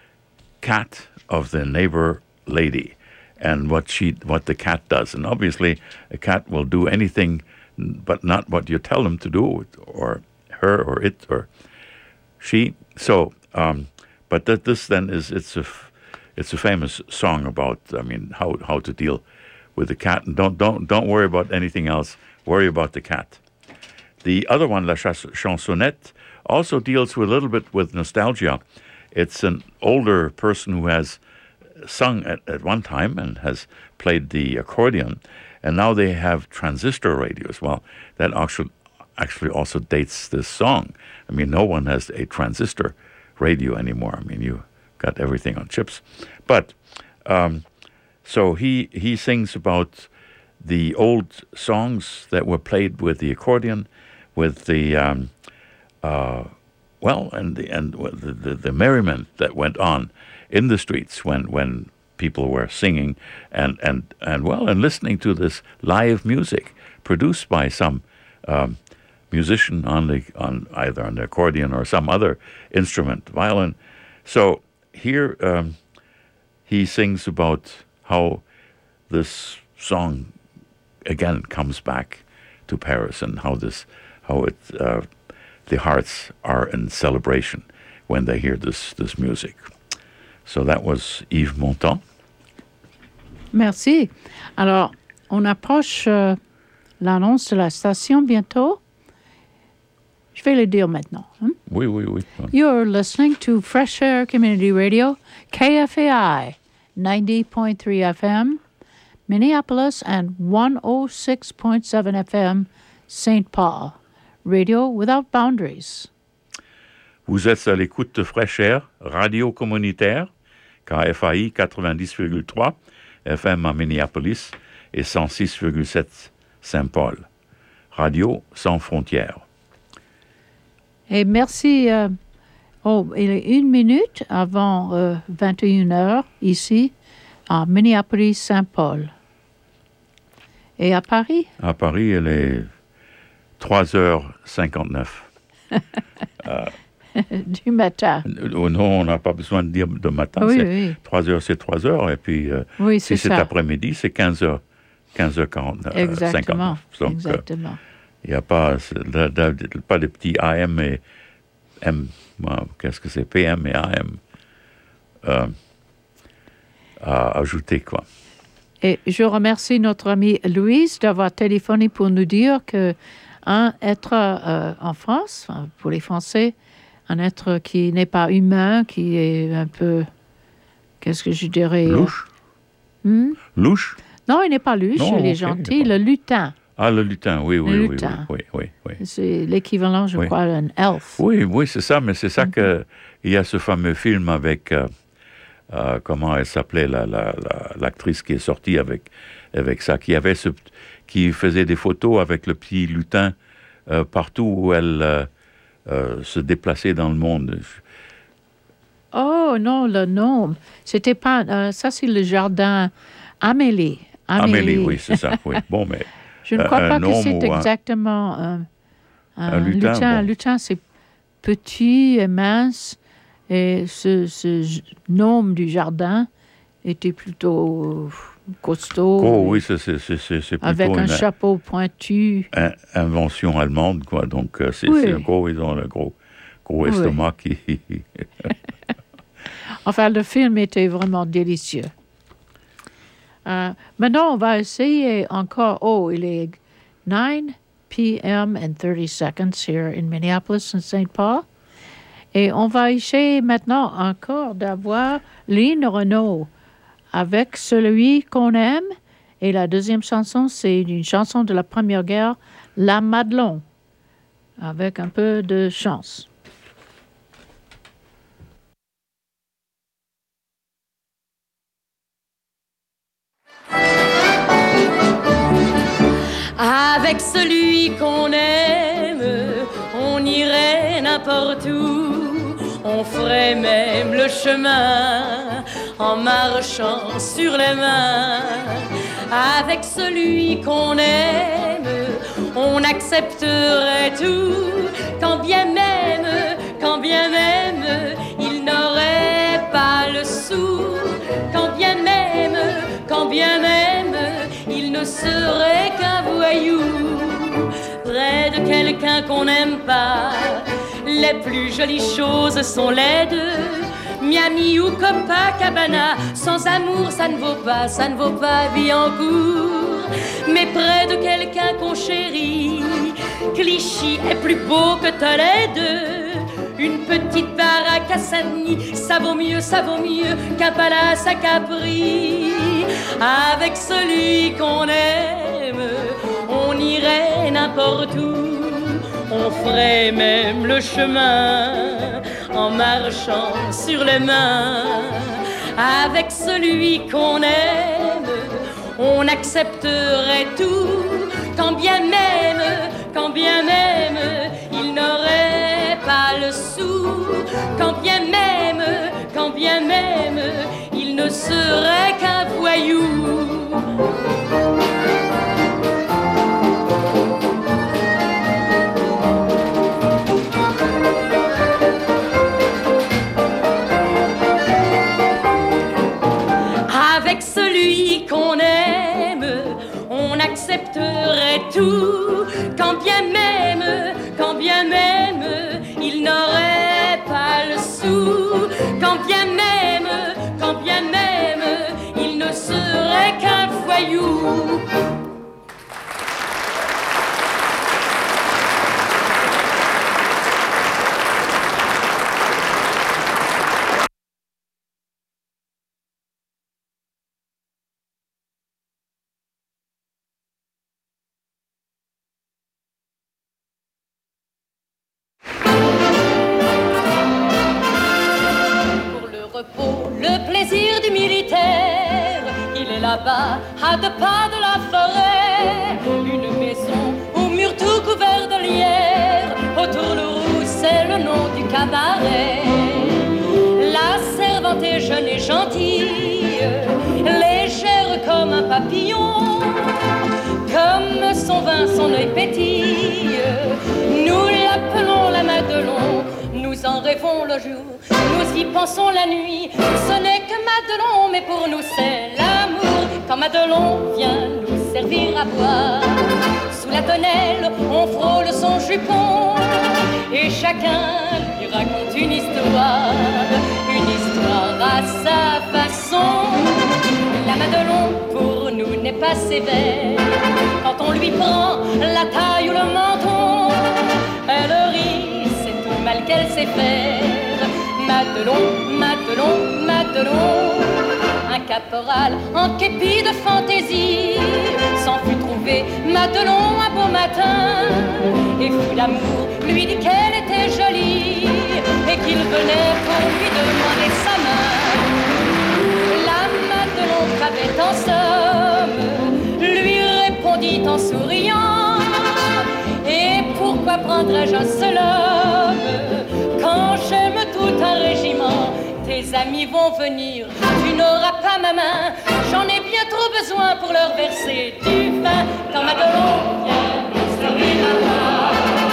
cat of the neighbor lady and what she what the cat does. And obviously, a cat will do anything but not what you tell them to do, or her, or it, or she. So, um, but that this then is it's a it's a famous song about, I mean, how how to deal with the cat, and don't don't don't worry about anything else. Worry about the cat. The other one, La Chansonnette, also deals with a little bit with nostalgia. It's an older person who has sung at, at one time and has played the accordion, and now they have transistor radios. Well, that actually actually also dates this song. I mean, no one has a transistor radio anymore. I mean, you got everything on chips. But um, so he he sings about the old songs that were played with the accordion, with the um, uh, well, and the and the, the the merriment that went on in the streets when when people were singing and and and well and listening to this live music produced by some um, musician on the on either on the accordion or some other instrument, violin. So here um, he sings about how this song again comes back to Paris, and how this how it uh, the hearts are in celebration when they hear this this music. So that was Yves Montand. Merci. Alors, on approche euh, l'annonce de la station bientôt. Je vais le dire maintenant. Hein? Oui, oui, oui. You're listening to Fresh Air Community Radio, K F A I, ninety point three F M, Minneapolis, and one oh six point seven F M, Saint Paul. Radio without boundaries. Vous êtes à l'écoute de Fresh Air, radio communautaire, K F A I quatre-vingt-dix virgule trois, F M à Minneapolis et cent six virgule sept Saint-Paul. Radio sans frontières. Et merci. Euh, oh, il est une minute avant euh, vingt et une heures ici à Minneapolis-Saint-Paul. Et à Paris? À Paris, il est trois heures cinquante-neuf. euh, du matin. Euh, non, on n'a pas besoin de dire de matin. Oui, c'est oui. trois heures, c'est trois heures. Et puis, euh, oui, si c'est ça. après-midi, c'est quinze heures. quinze heures quarante-neuf. Exactement. Donc, Exactement. Il euh, n'y a pas, de, de, de, pas de petits A M et M. Qu'est-ce que c'est? P M et A M euh, à ajouter, quoi. Et je remercie notre amie Louise d'avoir téléphoné pour nous dire que un être euh, en France, pour les Français, un être qui n'est pas humain, qui est un peu, qu'est-ce que je dirais? Louche? Hmm? Louche? Non, il n'est pas louche, non, il est okay, gentil, pas... le lutin. Ah, le lutin, oui, oui, le oui, lutin. oui, oui, oui, oui. C'est l'équivalent, je oui. crois, d'un elfe. Oui, oui, c'est ça, mais c'est ça Mm-hmm. que il y a ce fameux film avec, euh, euh, comment elle s'appelait, la, la, la, l'actrice qui est sortie avec, avec ça, qui avait ce, qui faisait des photos avec le petit lutin euh, partout où elle euh, euh, se déplaçait dans le monde. Oh non, le nom, c'était pas, euh, ça c'est le jardin Amélie. Amélie, Amélie, oui, c'est ça, oui. Bon, mais je ne crois euh, pas que c'est un... exactement un, un, un lutin. lutin, Bon. Un lutin, c'est petit et mince, et ce, ce gnome du jardin était plutôt costaud. Oh oui, c'est, c'est, c'est, c'est plutôt avec un une chapeau pointu. In, invention allemande, quoi. Donc, euh, c'est, oui. c'est gros, ils ont le gros, gros oui. estomac qui... Enfin, le film était vraiment délicieux. Euh, maintenant, on va essayer encore. Oh, il est nine p m and thirty seconds here in Minneapolis and Saint Paul. Et on va essayer maintenant encore d'avoir Lynn Renaud avec Celui qu'on aime. Et la deuxième chanson, c'est une chanson de la Première Guerre, La Madelon, avec un peu de chance. Avec celui qu'on aime, on irait n'importe où, on ferait même le chemin en marchant sur les mains. Avec celui qu'on aime, on accepterait tout, quand bien même, quand bien même, il n'aurait pas le sou, quand bien même, quand bien même, il ne serait qu'un voyou. Près de quelqu'un qu'on n'aime pas, les plus jolies choses sont laides. Miami ou Copacabana, sans amour ça ne vaut pas, ça ne vaut pas Billancourt. Mais près de quelqu'un qu'on chérit, Clichy est plus beau que Tolède. Une petite baraque à Saint-Denis, ça vaut mieux, ça vaut mieux qu'un palace à Capri. Avec celui qu'on aime, on irait n'importe où, on ferait même le chemin en marchant sur les mains. Avec celui qu'on aime, on accepterait tout, quand bien même, quand bien même, il n'aurait pas le sou, quand bien même, quand bien même, il ne serait qu'un voyou. Avec celui qu'on aime, on accepterait tout, quand bien même, quand bien même, il n'aurait pas le sou, quand bien même, quand bien même, il ne serait qu'un voyou. Uh, Et là-bas, à deux pas de la forêt, une maison au mur tout couvert de lierre. Autour le roux, c'est le nom du cabaret. La servante est jeune et gentille, légère comme un papillon. Comme son vin, son œil pétille, nous l'appelons la Madelon. Nous en rêvons le jour, nous y pensons la nuit. Ce n'est que Madelon, mais pour nous c'est l'amour. Quand Madelon vient nous servir à boire, sous la tonnelle, on frôle son jupon et chacun lui raconte une histoire, une histoire à sa façon. La Madelon pour nous n'est pas sévère. Quand on lui prend la taille ou le menton, elle rit, c'est tout mal qu'elle sait faire. Madelon, Madelon, Madelon. Un caporal en képi de fantaisie s'en fut trouver Madelon un beau matin. Et fou d'amour lui dit qu'elle était jolie et qu'il venait pour lui demander sa main. La Madelon avait en somme lui répondit en souriant: et pourquoi prendrais-je un seul homme quand j'aime tout un régiment? Tes amis vont venir, tu n'auras pas ma main. J'en ai bien trop besoin pour leur verser du vin. Quand Madelon vient nous servir à boire,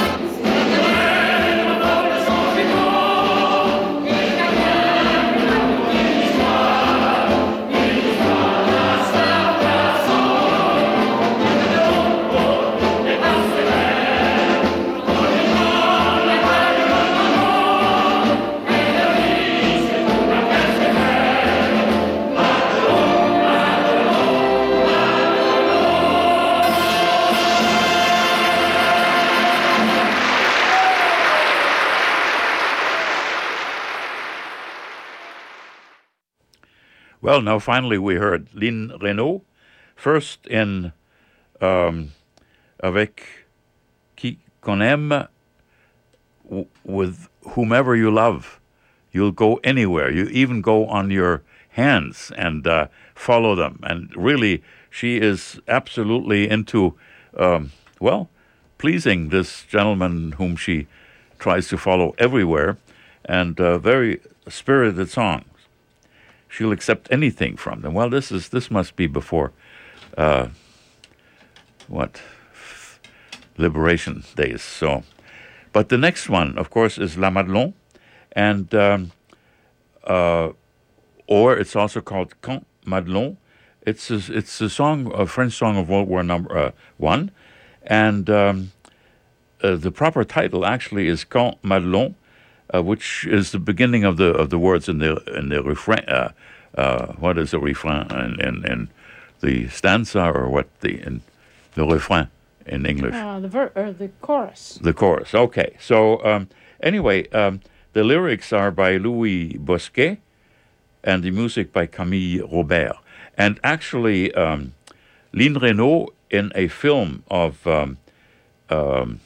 Well, now finally we heard Lynn Renault, first in um, Avec qui qu'on aime, w- with whomever you love. You'll go anywhere. You even go on your hands and uh, follow them. And really, she is absolutely into, um, well, pleasing this gentleman whom she tries to follow everywhere, and uh, very spirited songs. She'll accept anything from them. Well, this is this must be before, uh, what, Liberation days. So, but the next one, of course, is La Madelon, and um, uh, or it's also called Quand Madelon. It's a, it's a song, a French song of World War Number uh, One, and um, uh, the proper title actually is Quand Madelon. Uh, which is the beginning of the of the words in the in the refrain. Uh, uh, what is the refrain in, in, in the stanza, or what the in the refrain in English? Uh, the ver- or the chorus. The chorus. Okay. So um, anyway, um, the lyrics are by Louis Bosquet, and the music by Camille Robert. And actually, um, Lynn Renault in a film of um, um,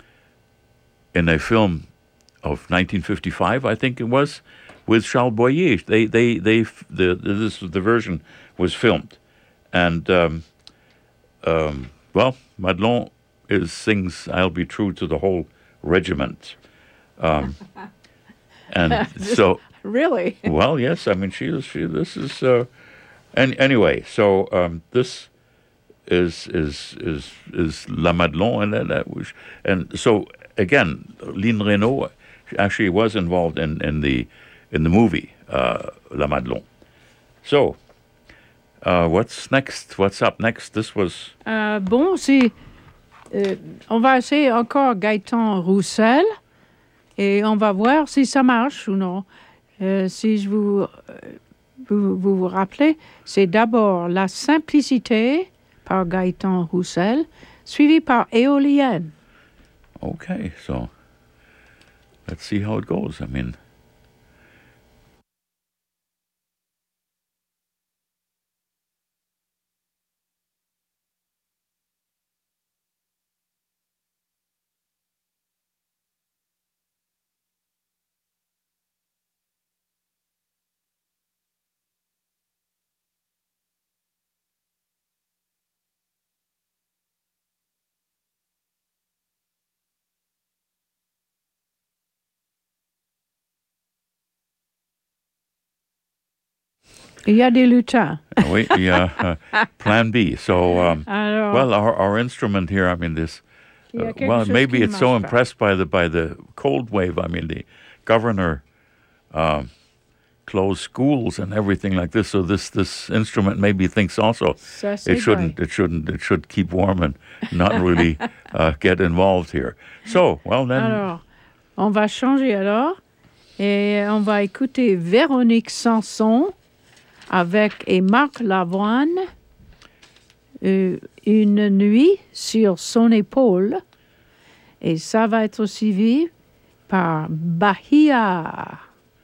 in a film. of nineteen fifty-five, I think it was, with Charles Boyer. They, they, they, the, this, the version was filmed. And, um, um, well, Madelon is, sings I'll Be True to the Whole Regiment. Um, and so... Really? Well, yes, I mean, she is, she, this is, uh, and anyway, so um, this is, is, is, is La Madelon, and that, that was, and so, again, Lynn Renault actually was involved in, in the in the movie uh, La Madelon. So, uh, what's next? What's up next? This was. Euh, bon, c'est. Euh, on va essayer encore Gaëtan Roussel et on va voir si ça marche ou non. Euh, si je vous, euh, vous, vous vous rappelez, c'est d'abord La Simplicité par Gaëtan Roussel, suivi par Éolienne. Okay, so let's see how it goes. I mean, Il y a des lutins. Oui, il y a uh, Plan B. So, um, Alors, well, our, our instrument here, I mean, this. il y a Uh, quelque well, chose maybe qui it's so marche pas. impressed by the by the cold wave. I mean, the governor um, closed schools and everything like this. So this this instrument maybe thinks also Ça, c'est it shouldn't vrai. it shouldn't it should keep warm and not really uh, get involved here. So well then. Alors, on va changer alors et on va écouter Véronique Sanson avec et Marc Lavoine, euh, Une nuit sur son épaule. Et ça va être suivi par Bahia.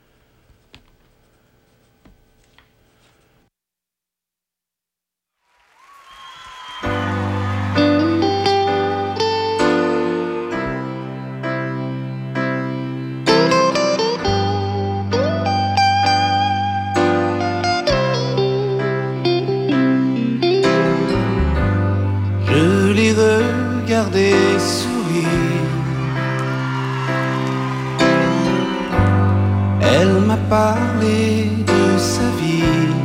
Je l'ai regardé sourire. Elle m'a parlé de sa vie.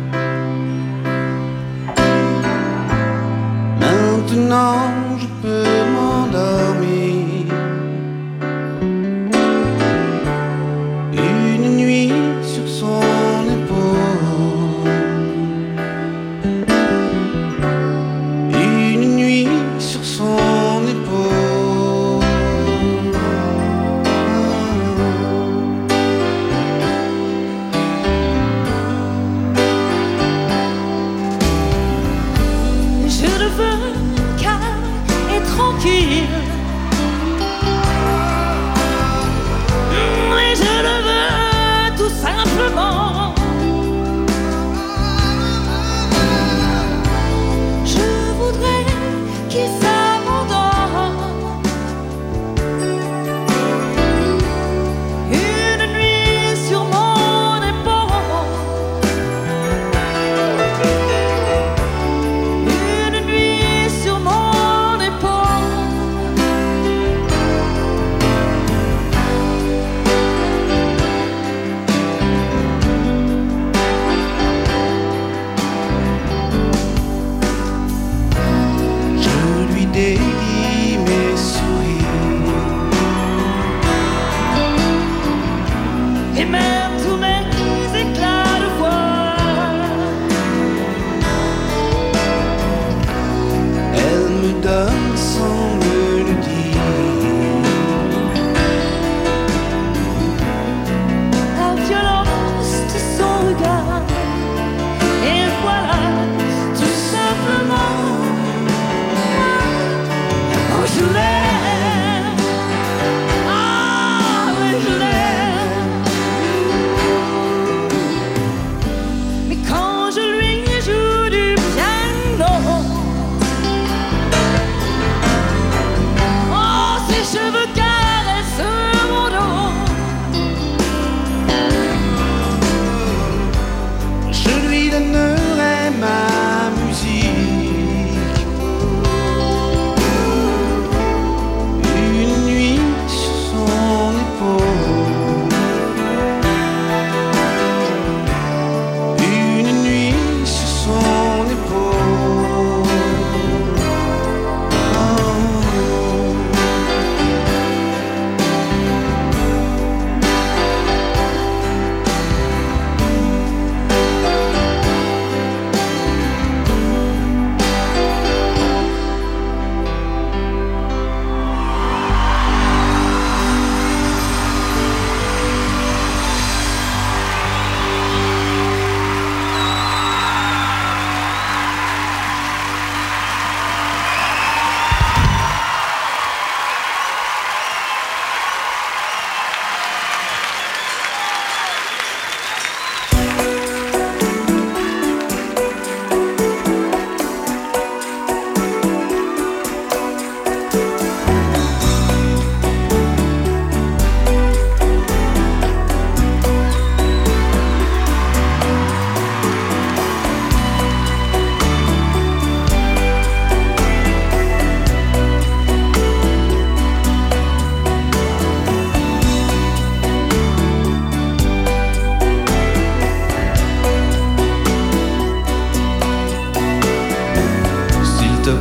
Maintenant je peux m'endormir. Une nuit sur son épaule. Une nuit sur son épaule. Je le veux calme et tranquille. Et je le veux tout simplement. Je voudrais qu'il s'abandonne. Une nuit sur mon épaule. Une nuit sur mon épaule. Je lui dédie mes sourires. Et même tous mes éclats de voix. Elle me donne sans me le dire. La violence de son regard. Et voilà, tout simplement. Oh, je l'aime. Ah, oui, je l'aime. Mais quand je lui joue du piano, oh, ses cheveux caressent mon dos. Je lui donnerai ma musique. Une nuit sur son épaule. Une nuit sur son épaule.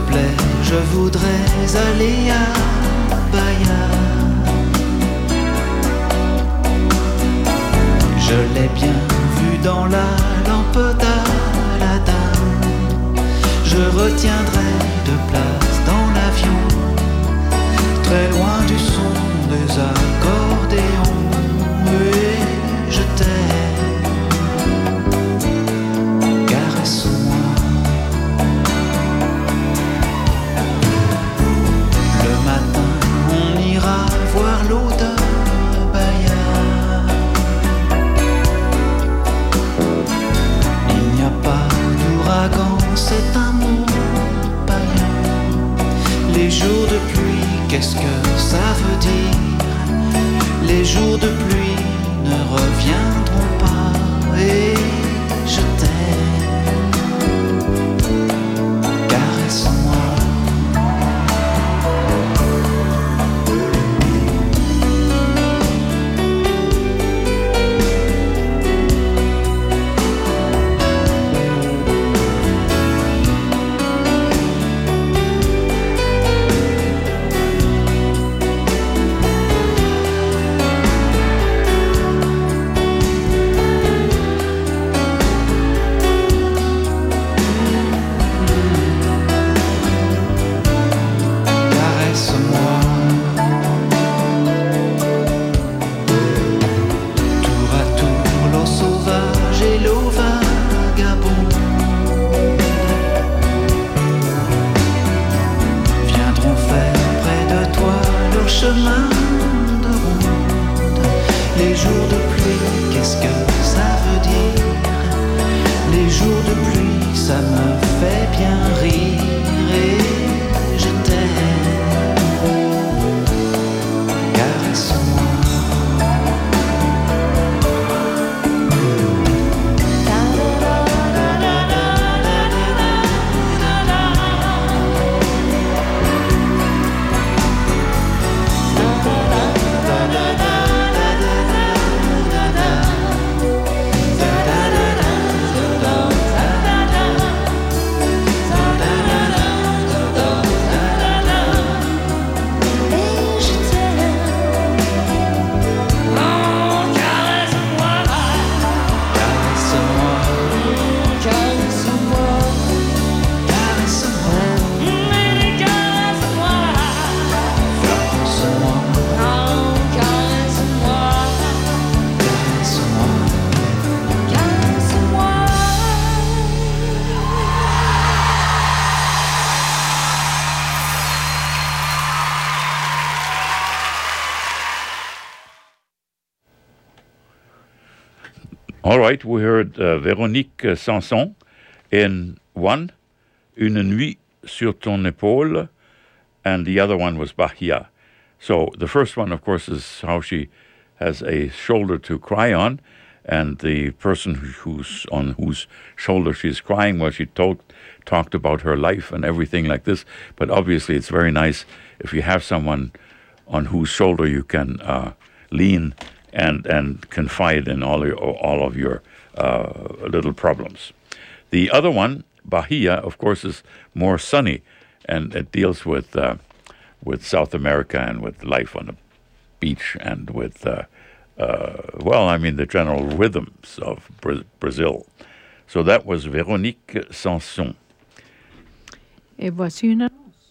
plaît, je voudrais aller à Bahia. Je l'ai bien vu dans la lampe d'Aladin. Je retiendrai de place dans l'avion, très loin du son des accordéons. Et je t'aime, caresse-moi. Le matin, on ira voir l'eau de Bahia. Il n'y a pas d'ouragan, c'est un mot païen. Les jours de pluie, qu'est-ce que ça veut dire? Les jours de pluie ne reviendront pas. Et je t'aime, caresse-moi. Chemin de ronde, les jours de pluie, qu'est-ce que ça veut dire? Les jours de pluie, ça me fait bien rire. Et je t'aime, caresse-moi. All right, we heard uh, Véronique Sanson in one, Une nuit sur ton épaule, and the other one was Bahia. So the first one, of course, is how she has a shoulder to cry on, and the person who's on whose shoulder she's crying, well, she told, talked about her life and everything like this. But obviously, it's very nice if you have someone on whose shoulder you can uh, lean and and confide in all your, all of your uh, little problems. The other one, Bahia, of course, is more sunny, and it deals with uh, with South America and with life on the beach and with uh, uh, well, I mean the general rhythms of Bra- Brazil. So that was Véronique Sanson. Et voici une.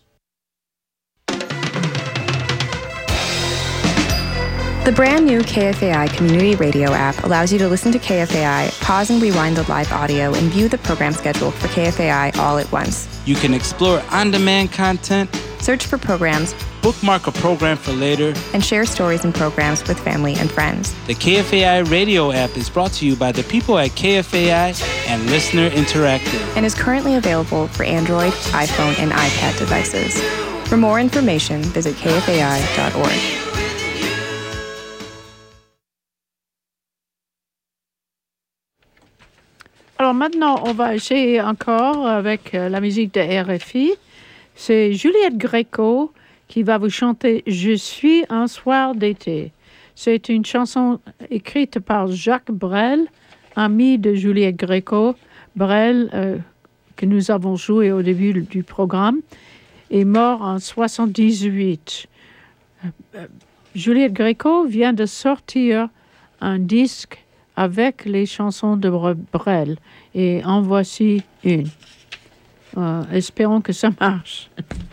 The brand new K F A I Community Radio app allows you to listen to K F A I, pause and rewind the live audio, and view the program schedule for K F A I all at once. You can explore on-demand content, search for programs, bookmark a program for later, and share stories and programs with family and friends. The K F A I Radio app is brought to you by the people at K F A I and Listener Interactive, and is currently available for Android, iPhone, and iPad devices. For more information, visit K F A I dot org. Alors maintenant, on va essayer encore avec euh, la musique de R F I. C'est Juliette Gréco qui va vous chanter « Je suis un soir d'été ». C'est une chanson écrite par Jacques Brel, ami de Juliette Gréco. Brel, euh, que nous avons joué au début du programme, est mort en soixante-dix-huit. Juliette Gréco vient de sortir un disque avec les chansons de Brel. Et en voici une. Euh, espérons que ça marche.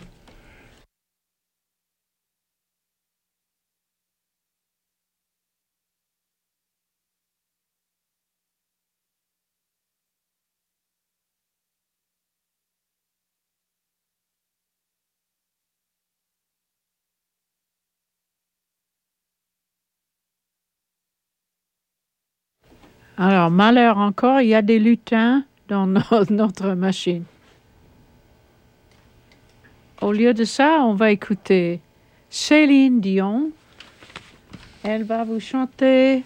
Alors, malheur encore, il y a des lutins dans no- notre machine. Au lieu de ça, on va écouter Céline Dion. Elle va vous chanter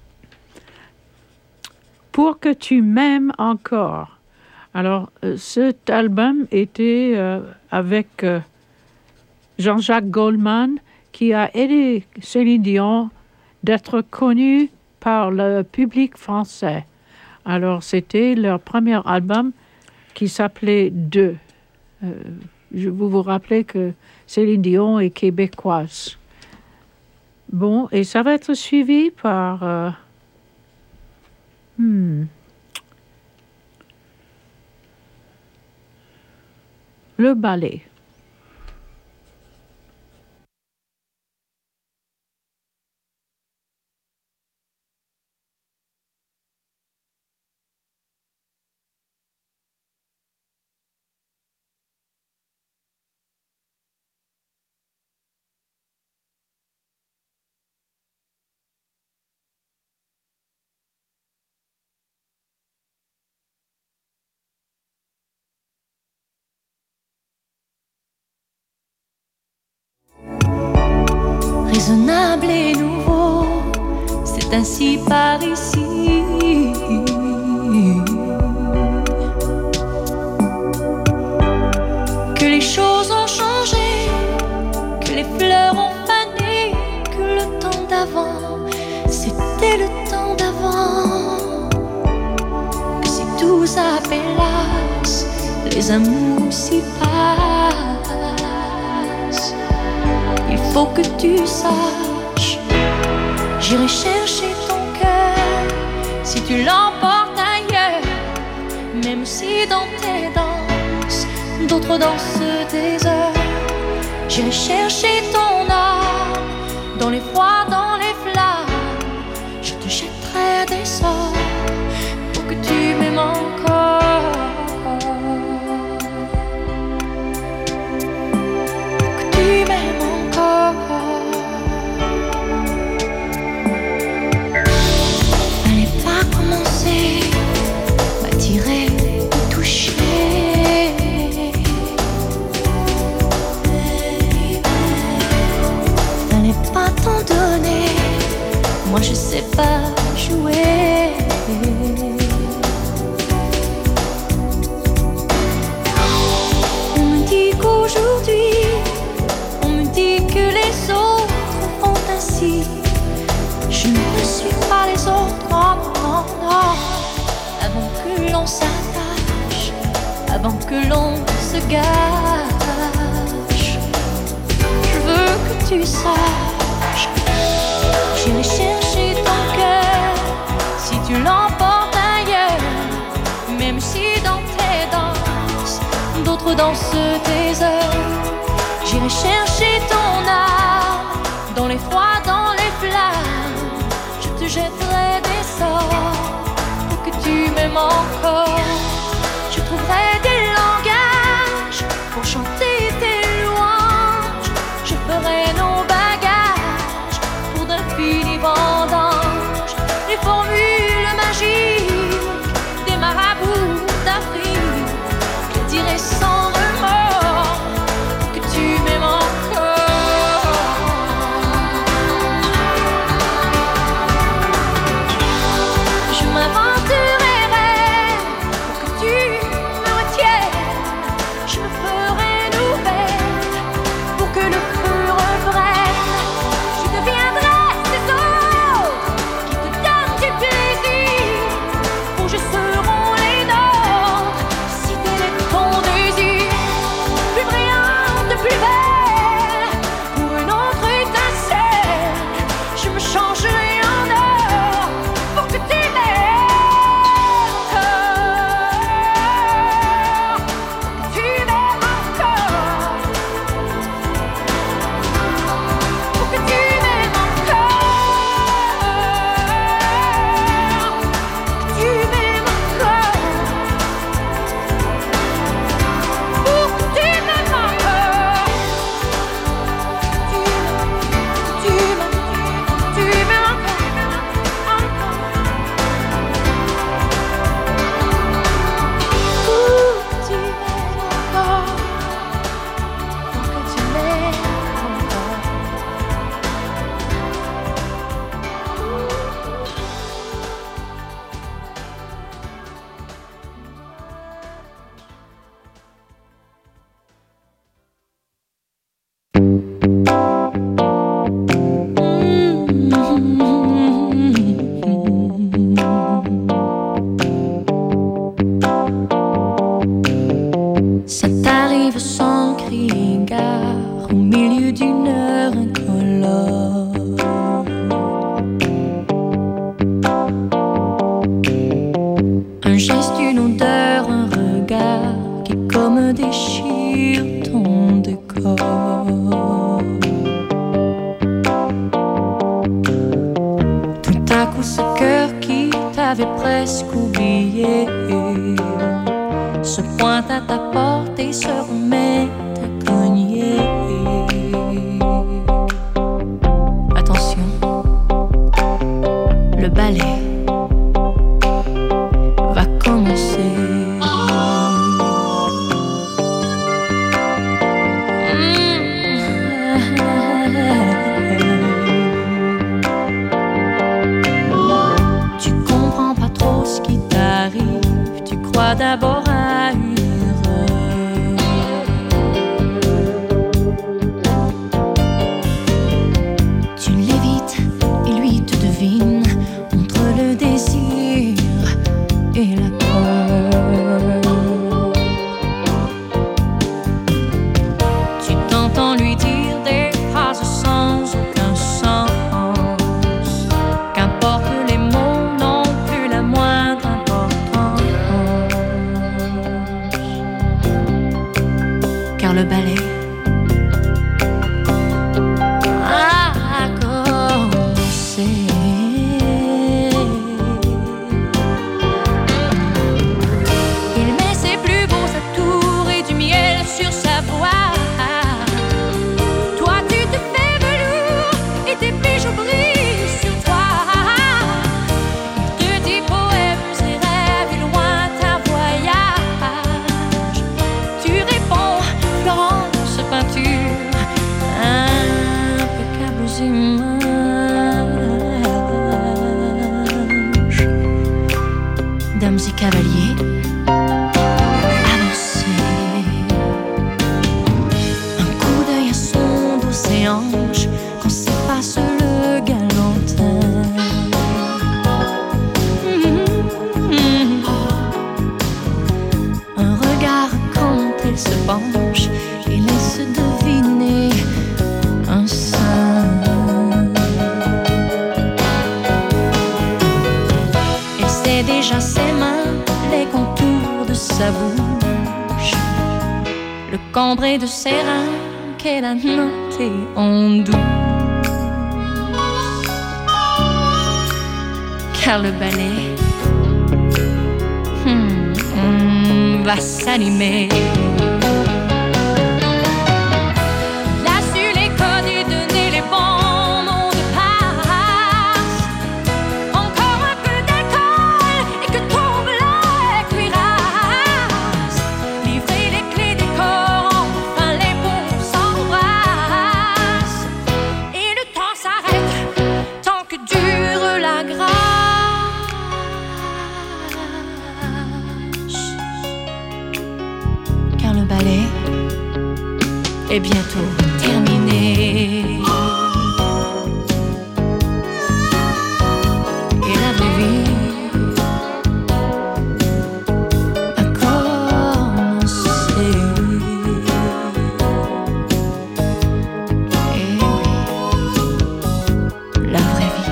« Pour que tu m'aimes encore ». Alors, euh, cet album était euh, avec euh, Jean-Jacques Goldman, qui a aidé Céline Dion d'être connue par le public français. Alors, c'était leur premier album qui s'appelait Deux. Euh, je vous vous rappelez que Céline Dion est québécoise. Bon, et ça va être suivi par... Euh, hmm, le ballet. Raisonnable et nouveau, c'est ainsi par ici. Que les choses ont changé, que les fleurs ont fané, que le temps d'avant, c'était le temps d'avant. Que si tout s'appelasse, les amours s'y passent. Il faut que tu saches, j'irai chercher ton cœur si tu l'emportes ailleurs. Même si dans tes danses, d'autres dansent des heures. J'irai chercher ton âme dans les froids, dans les flammes. Je te jetterai des sorts pour que tu m'aimes encore. Fallait pas commencer, m'attirer, me toucher. Fallait pas t'en donner, moi je sais pas jouer. On me dit qu'aujourd'hui, que les autres font ainsi. Je ne suis pas les autres, non, non, non. Avant que l'on s'attache, avant que l'on se gâche, je veux que tu saches, j'irai chercher ton cœur si tu l'emportes ailleurs. Même si dans tes danses, d'autres dansent tes heures. J'irai chercher ton âme dans les froids, dans les flammes. Je te jetterai des sorts pour que tu m'aimes encore. Je trouverai des langages pour chanter tes louanges. Je ferai nos bagages pour d'infinis vendanges. Les formules magiques des marabouts d'Afrique, je dirai sans remords que tu m'aimes encore. Je m'aventurerai Ça t'arrive sans crier gare au milieu d'une heure incolore. Un geste, une odeur, un regard qui comme déchire ton décor. Tout à coup ce cœur qui t'avait presque oublié se pointe à ta porte et se remet à cogner. Attention, le ballet va commencer. Tu comprends pas trop ce qui t'arrive, tu crois d'abord à une erreur. Tu l'évites et lui te devine entre le désir et la peur. Tu t'entends lui dire des phrases sans aucun sens. Qu'importe les mots n'ont plus la moindre importance. Car le ballet a commencé. Il met ses plus beaux atours et du miel sur sa voix. Toi tu te fais velours et tes bijoux brillent sur toi. Il te dit poèmes et rêves et lointains voyages. Tu réponds Florence peinture, impeccables images. Dames et cavaliers, avancez. Un coup d'œil à son dos ses hanches quand s'efface le galantin. Un regard quand elle se penche et laisse deviner un sein. Elle sait déjà ses mains, les contours de sa bouche, le cambré de ses reins qu'elle a noté en douce. Car le ballet hmm, hmm, va s'animer. Il a su les codes et donner les bons mots de passe. Encore un peu d'alcool et que tombe la cuirasse. Livrer les clés des corps, enfin les bons s'embrassent. Et le temps s'arrête tant que dure la grâce. Car le ballet est bientôt terminé. Et la vraie vie a commencé. Et oui, la vraie vie.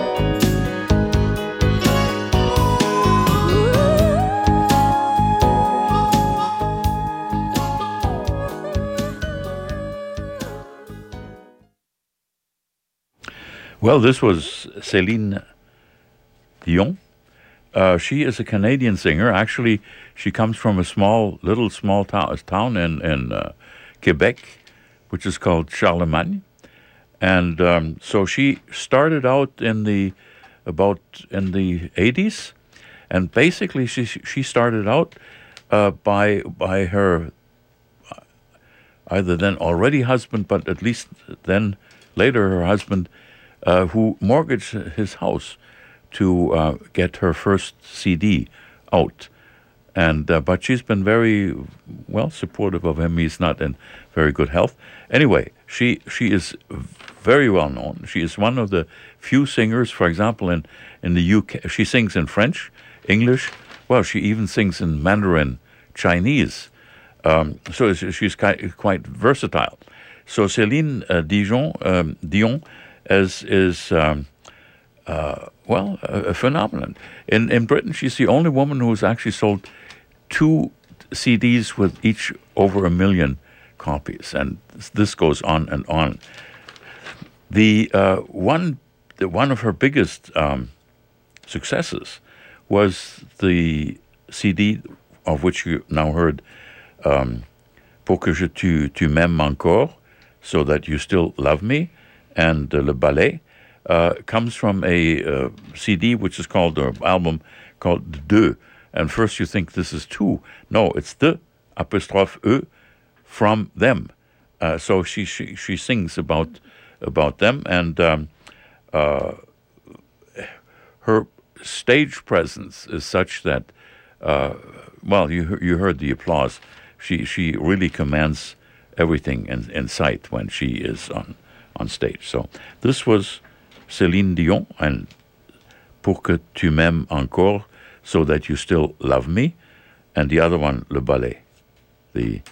Well, this was Céline Dion. Uh, she is a Canadian singer. Actually, she comes from a small, little small town, town in in uh, Quebec, which is called Charlemagne. And um, so she started out in the about in the eighties, and basically she she started out uh, by by her either then already husband, but at least then later her husband. Uh, who mortgaged his house to uh, get her first C D out. And uh, but she's been very well supportive of him. He's not in very good health. Anyway, She she is very well known. She is one of the few singers, for example, in, in the U K. She sings in French, English. Well, she even sings in Mandarin Chinese. Um, so she's quite, quite versatile. So Céline uh, Dion, um, Dion is, is um, uh, well, a, a phenomenon. In, in Britain, she's the only woman who's actually sold two C Ds with each over a million copies. And this goes on and on. The uh, one, the, one of her biggest um, successes was the C D of which you now heard, um, Pour que je tu, tu m'aimes encore, so that you still love me, and uh, Le Ballet, uh, comes from a uh, C D which is called, or album called Deux. And first you think this is two. No, it's the apostrophe E from them. Uh, so she, she she sings about about them, and um, uh, her stage presence is such that, uh, well, you you heard the applause. She she really commands everything in, in sight when she is on, on stage. So this was Céline Dion and Pour que tu m'aimes encore, so that you still love me, and the other one, Le Ballet, the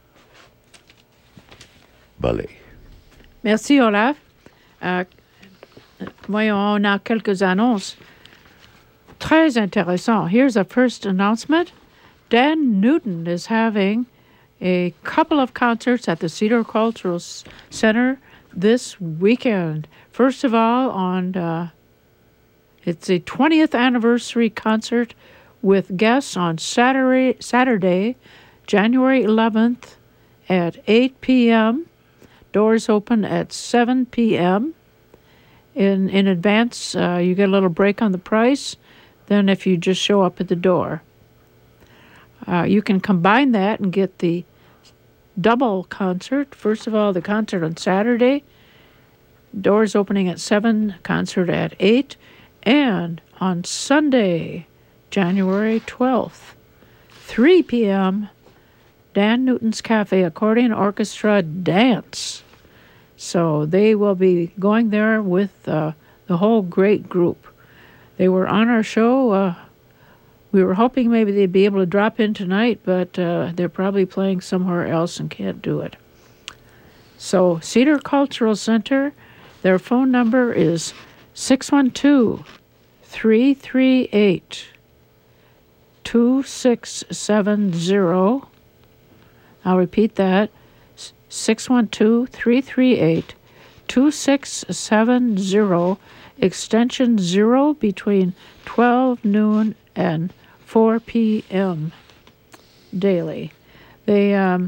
ballet. Merci, Olaf. Euh, voyons, on a quelques annonces très intéressant. Here's a first announcement. Dan Newton is having a couple of concerts at the Cedar Cultural Center this weekend. First of all, on uh, it's a twentieth anniversary concert with guests on Saturday, Saturday, January eleventh at eight p.m. Doors open at seven p.m. In in advance, uh, you get a little break on the price than if you just show up at the door. Uh, you can combine that and get the double concert. First of all, the concert on Saturday, doors opening at seven, concert at eight, and on Sunday, January twelfth, three p.m., Dan Newton's Cafe Accordion Orchestra Dance. So they will be going there with uh, the whole great group. They were on our show. Uh, we were hoping maybe they'd be able to drop in tonight, but uh, they're probably playing somewhere else and can't do it. So Cedar Cultural Center, their phone number is six one two, three three eight, two six seven zero. I'll repeat that, six one two, three three eight, two six seven zero, extension zero between twelve noon and four p.m. daily. They, um,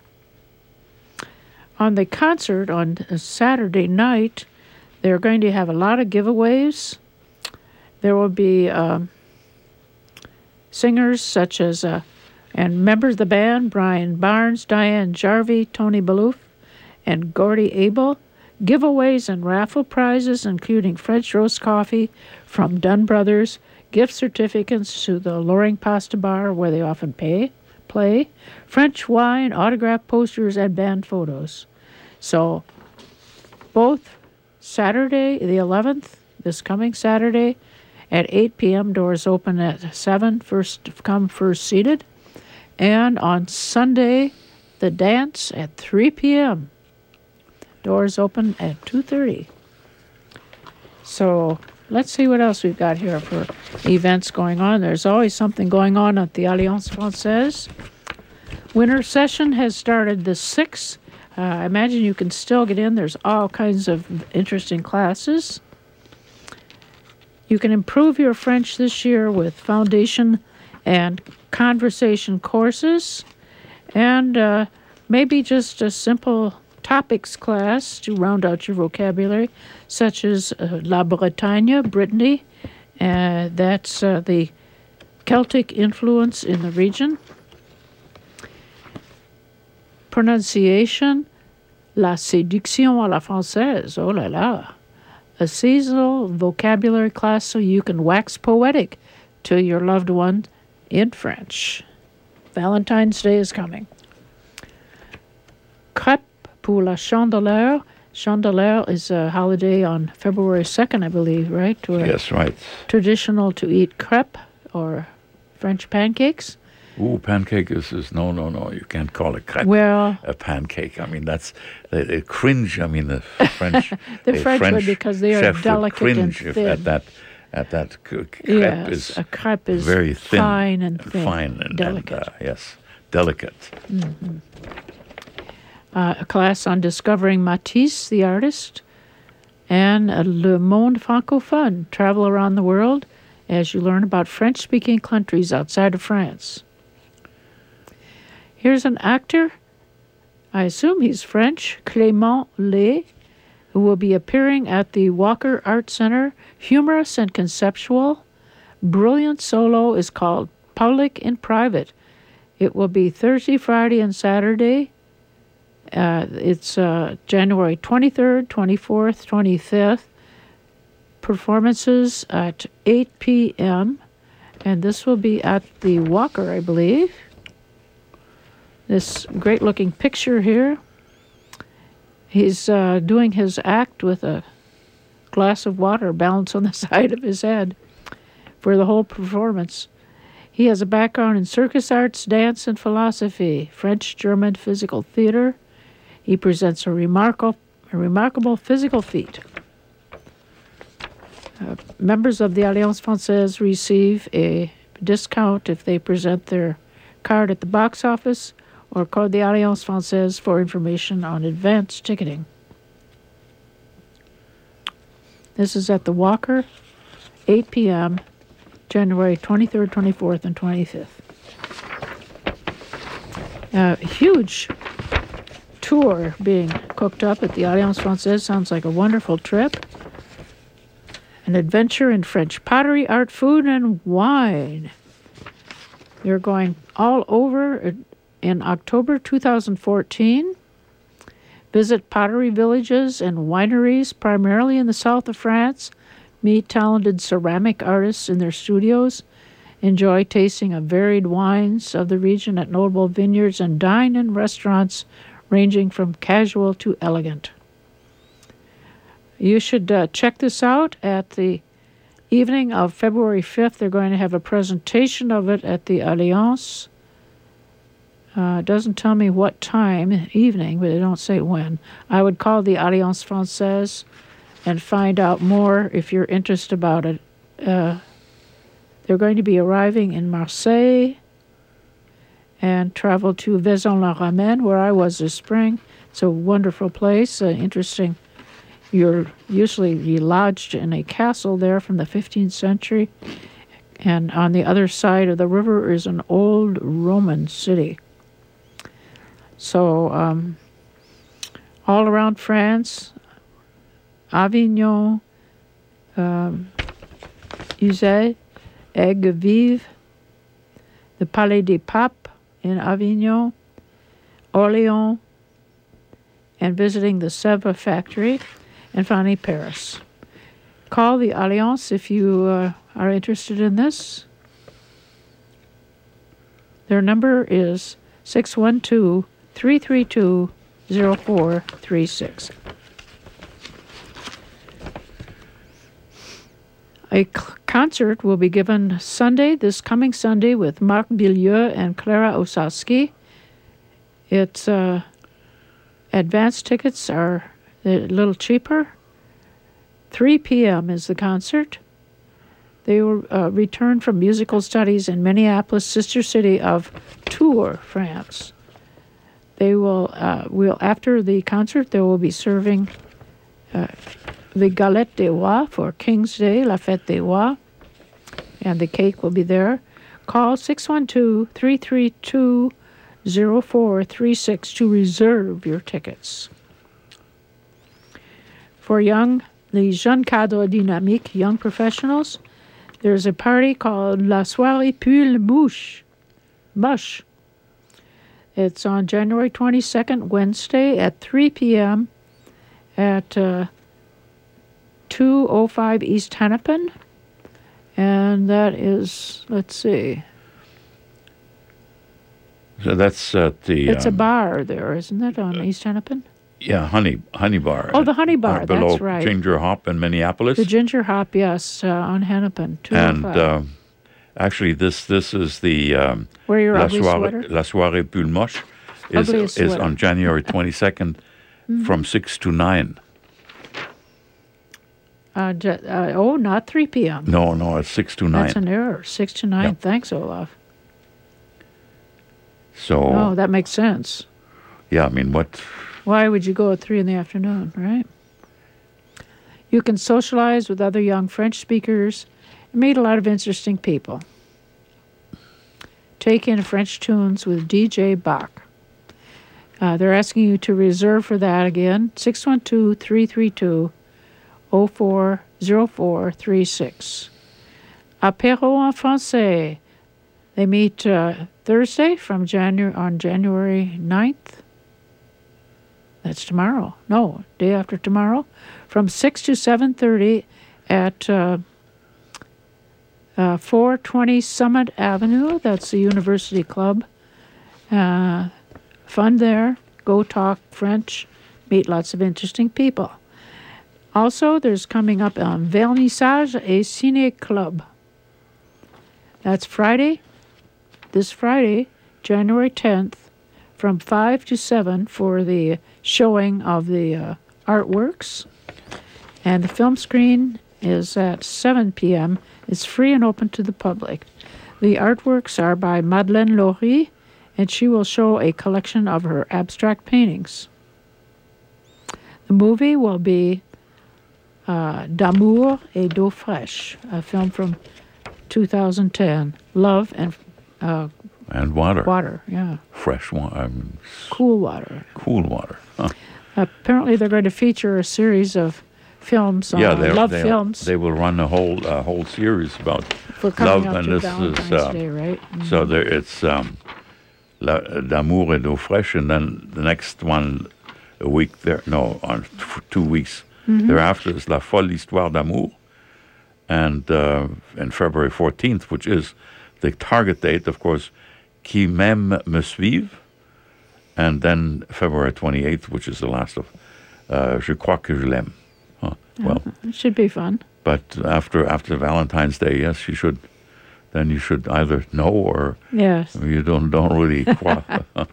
on the concert on Saturday night, they're going to have a lot of giveaways. There will be um, singers such as uh, and members of the band, Brian Barnes, Diane Jarvie, Tony Balouf, and Gordy Abel. Giveaways and raffle prizes, including French roast coffee from Dunn Brothers, gift certificates to the Loring Pasta Bar, where they often pay, play, French wine, autograph posters, and band photos. So both Saturday, the eleventh, this coming Saturday, at eight p.m., doors open at seven, first come, first seated. And on Sunday, the dance at three p.m. Doors open at two thirty. So let's see what else we've got here for events going on. There's always something going on at the Alliance Française. Winter session has started the sixth. Uh, I imagine you can still get in. There's all kinds of interesting classes. You can improve your French this year with foundation and conversation courses, and uh, maybe just a simple topics class to round out your vocabulary, such as uh, La Bretagne, Brittany. Uh, that's uh, the Celtic influence in the region. Pronunciation, La séduction à la française, oh la la. A seasonal vocabulary class so you can wax poetic to your loved one in French. Valentine's Day is coming. Crêpe pour la Chandeleur. Chandeleur is a holiday on February second, I believe, right? Where Yes, right. Traditional to eat crepe or French pancakes. Ooh, pancake is, is no, no, no. You can't call it crepe. Well- a pancake. I mean, that's they, they cringe. I mean, the French. The French would, because they are chef would delicate and cringe if thin. at that at that c- crepe Yes, is a crepe is very thin, fine and thin, fine and delicate. And, uh, yes, delicate. Mhm. Uh, a class on discovering Matisse, the artist, and uh, Le Monde Francophone, travel around the world as you learn about French-speaking countries outside of France. Here's an actor, I assume he's French, Clément Lay, who will be appearing at the Walker Art Center. Humorous and conceptual, brilliant solo is called Public in Private. It will be Thursday, Friday, and Saturday. Uh, it's uh, January twenty-third, twenty-fourth, twenty-fifth. Performances at eight p.m. And this will be at the Walker, I believe. This great-looking picture here. He's uh, doing his act with a glass of water balanced on the side of his head for the whole performance. He has a background in circus arts, dance, and philosophy, French-German physical theater. He presents a remarkable, a remarkable physical feat. Uh, members of the Alliance Française receive a discount if they present their card at the box office or call the Alliance Française for information on advance ticketing. This is at the Walker, eight p.m., January twenty-third, twenty-fourth, and twenty-fifth. A huge tour being cooked up at the Alliance Française. Sounds like a wonderful trip. An adventure in French pottery, art, food, and wine. They're going all over in October two thousand fourteen. Visit pottery villages and wineries, primarily in the south of France. Meet talented ceramic artists in their studios. Enjoy tasting of varied wines of the region at notable vineyards and dine in restaurants ranging from casual to elegant. You should uh, check this out at the evening of February fifth. They're going to have a presentation of it at the Alliance. Uh, it doesn't tell me what time, evening, but they don't say when. I would call the Alliance Française and find out more if you're interested about it. Uh, they're going to be arriving in Marseille and travel to Vaison-la-Romaine, where I was this spring. It's a wonderful place, uh, interesting. You're usually lodged in a castle there from the fifteenth century, and on the other side of the river is an old Roman city. So, um, all around France, Avignon, um, Uzès, Aigues-Vives, the Palais des Papes in Avignon, Orléans, and visiting the Sèvres factory, and finally Paris. Call the Alliance if you uh, are interested in this. Their number is six one two, three three two, zero four three six. A c- concert will be given Sunday, this coming Sunday, with Marc Bilieu and Clara Osowski. It's uh, advance tickets are a little cheaper. three p.m. is the concert. They will uh, return from musical studies in Minneapolis, sister city of Tours, France. They will, uh, will after the concert, they will be serving uh, the galette des rois for King's Day, la fête des rois, and the cake will be there. Call six one two, three three two, zero four three six to reserve your tickets. For young, the Jeunes Cadres Dynamiques, young professionals, there's a party called La Soirée Pull Mouche. Mush. It's on January twenty-second, Wednesday at three p.m. at uh, two oh five East Hennepin. And that is, let's see. So that's at the... It's um, a bar there, isn't it, on East Hennepin? Yeah, Honey Honey Bar. Oh, the Honey Bar, uh, below that's right. Ginger Hop in Minneapolis. The Ginger Hop, yes, uh, on Hennepin. And uh, actually, this this is the um, Wear your La ugly Soirée, sweater? La Soirée Pull Moche is, Ugliest is sweater. on January twenty-second Mhm. from six to nine. Uh, ju- uh, oh, not three p.m. No, no, it's six to nine. That's an error. six to nine. Yep. Thanks, Olaf. So, Oh, that makes sense. yeah, I mean, what? Why would you go at three in the afternoon, right? You can socialize with other young French speakers and meet a lot of interesting people. Take in French tunes with D J Bach. Uh, they're asking you to reserve for that again, six one two, three three two, zero four zero four three six. Apéro en français. They meet uh, Thursday from January on January ninth. That's tomorrow. No, day after tomorrow, from six to seven thirty at uh, uh, four twenty Summit Avenue. That's the University Club. Uh, fun there. Go talk French. Meet lots of interesting people. Also, there's coming up um, Vernissage et Ciné Club. That's Friday, this Friday, January tenth, from five to seven for the showing of the uh, artworks. And the film screen is at seven p.m. It's free and open to the public. The artworks are by Madeleine Laurie, and she will show a collection of her abstract paintings. The movie will be uh, D'amour et d'eau fraîche, a film from two thousand ten. Love and uh, And water. water, yeah. Fresh water. Um, Cool water. cool water. Huh. Apparently, they're going to feature a series of films, Yeah, uh, they love they films. they will run a whole uh, whole series about For coming love, up and to this Valentine's is uh, Day, right? so Mhm. there it's um, La, D'amour et d'eau fraîche, and then the next one a week there no on t- two weeks Mhm. thereafter is La Folle Histoire d'Amour, and uh, and February fourteenth, which is the target date, of course, Qui m'aime me suive, and then February twenty-eighth, which is the last of uh, Je crois que je l'aime. Huh. Well, It should be fun. but after after Valentine's Day, yes, you should. Then you should either know or Yes. you don't don't really. crois.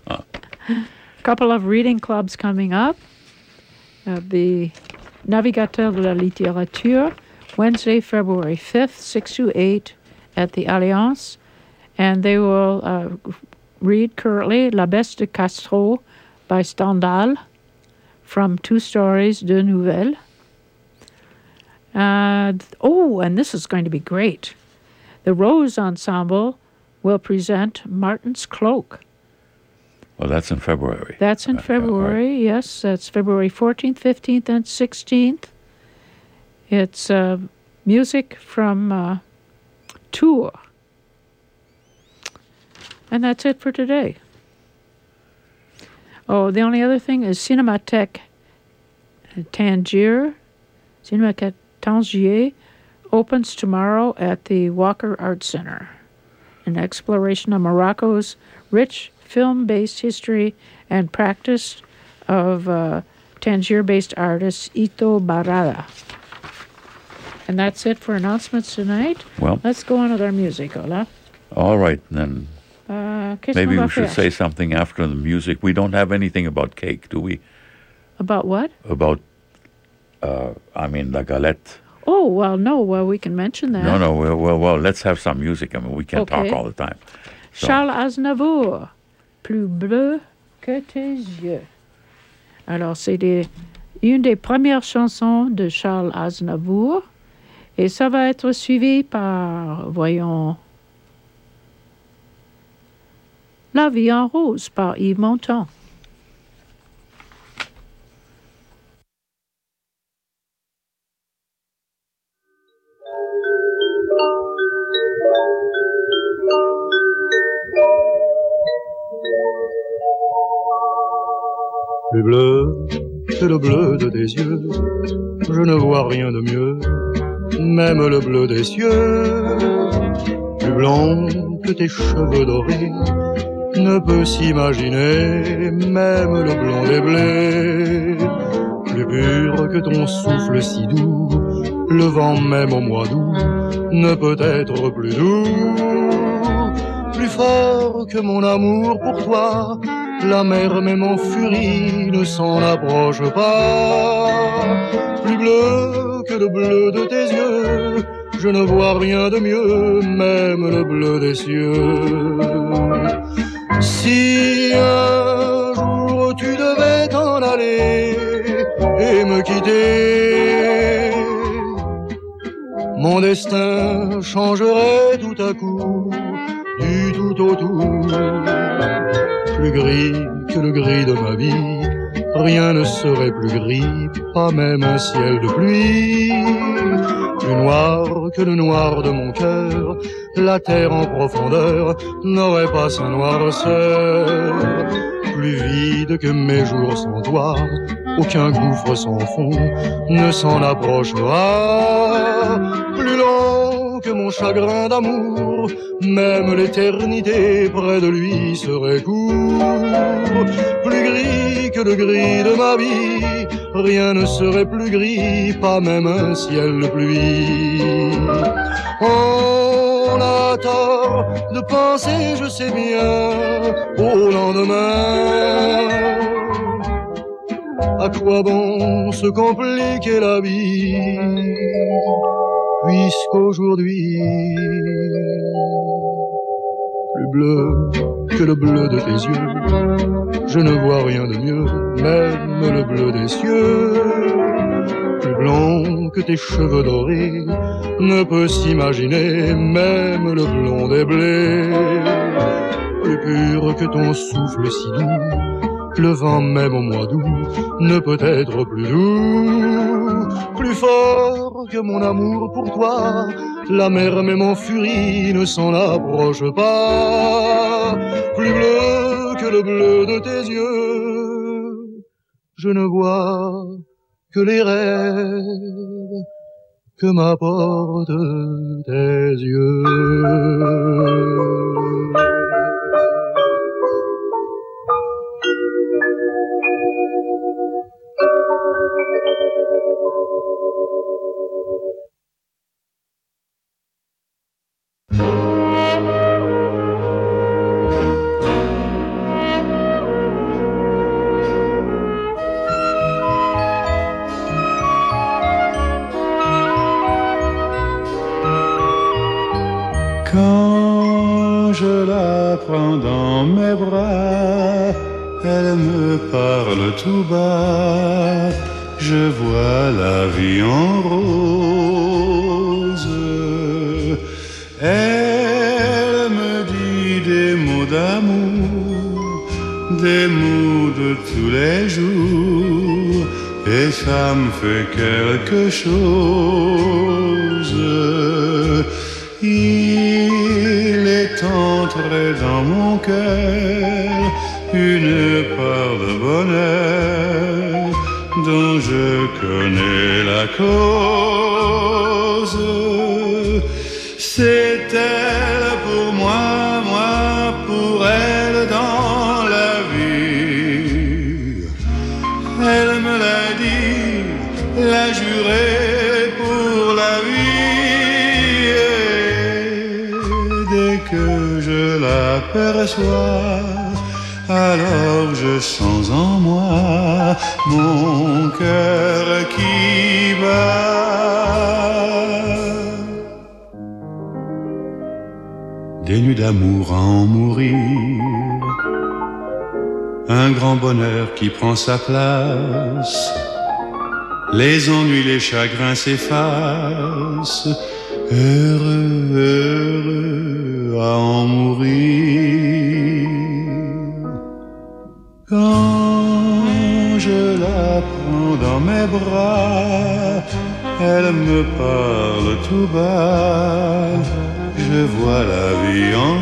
Couple of reading clubs coming up. Uh, the Navigateur de la Littérature, Wednesday, February fifth, six to eight at the Alliance. And they will uh, read currently La Bête de Castro by Stendhal from Two Stories, Deux Nouvelles. Uh, th- oh, and this is going to be great. The Rose Ensemble will present Martin's Cloak. Well, that's in February. That's in February, yes. That's February fourteenth, fifteenth, and sixteenth. It's uh, music from uh, Tours. And that's it for today. Oh, the only other thing is Cinémathèque Tangier, Cinémathèque Tangier, opens tomorrow at the Walker Art Center. An exploration of Morocco's rich film-based history and practice of uh, Tangier-based artist Ito Barada. And that's it for announcements tonight. Well, Let's go on with our music, Olaf. all right, then Uh, qu'est-ce maybe qu'on va we should faire? say something after the music. We don't have anything about cake, do we? About what? About, uh, I mean, la galette. Oh, well, no, well, we can mention that. No, no, well, well, well, let's have some music. I mean, we can't Okay. talk all the time. So, Charles Aznavour, Plus bleu que tes yeux. Alors, c'est des, une des premières chansons de Charles Aznavour. Et ça va être suivi par, voyons, La vie en rose par Yves Montand. Plus bleu que le bleu de tes yeux, je ne vois rien de mieux, même le bleu des cieux. Plus blanc que tes cheveux dorés, ne peut s'imaginer, même le blond des blés. pur que ton souffle si doux, le vent même au mois d'août ne peut être plus doux, plus fort que mon amour pour toi. La mer même en furie ne s'en approche pas, plus bleu que le bleu de tes yeux, je ne vois rien de mieux, même le bleu des cieux. Si un jour tu devais t'en aller et me quitter, mon destin changerait tout à coup, du tout au tout. Plus gris que le gris de ma vie, rien ne serait plus gris, pas même un ciel de pluie. Plus noir que le noir de mon cœur, la terre en profondeur n'aurait pas sa noirceur. Plus vide que mes jours sans toi, aucun gouffre sans fond ne s'en approchera. Plus long que mon chagrin d'amour, même l'éternité près de lui serait court. Plus gris que le gris de ma vie, rien ne serait plus gris, pas même un ciel de pluie. On a tort de penser, je sais bien, au lendemain. À quoi bon se compliquer la vie, puisqu'aujourd'hui, plus bleu que le bleu de tes yeux, je ne vois rien de mieux, même le bleu des cieux. Plus blond que tes cheveux dorés ne peut s'imaginer, même le blond des blés. Plus pur que ton souffle si doux, le vent même au mois d'août ne peut être plus doux. Plus fort que mon amour pour toi, la mer même en furie ne s'en approche pas. Plus bleu que le bleu de tes yeux, je ne vois que les rêves que m'apportent tes yeux. Quand je la prends dans mes bras, elle me parle tout bas, je vois la vie en rose. Elle me dit des mots d'amour, des mots de tous les jours, et ça me fait quelque chose. Il est entré dans mon cœur une part de bonheur dont je connais la cause. C'est elle pour moi, moi pour elle dans la vie. Elle me l'a dit, l'a juré pour la vie. Dès que je l'aperçois, alors je sens en moi mon cœur qui bat. Des nuits d'amour à en mourir, un grand bonheur qui prend sa place. Les ennuis, les chagrins s'effacent, heureux, heureux à en mourir. Quand je la prends dans mes bras, elle me parle tout bas, je vois la vie en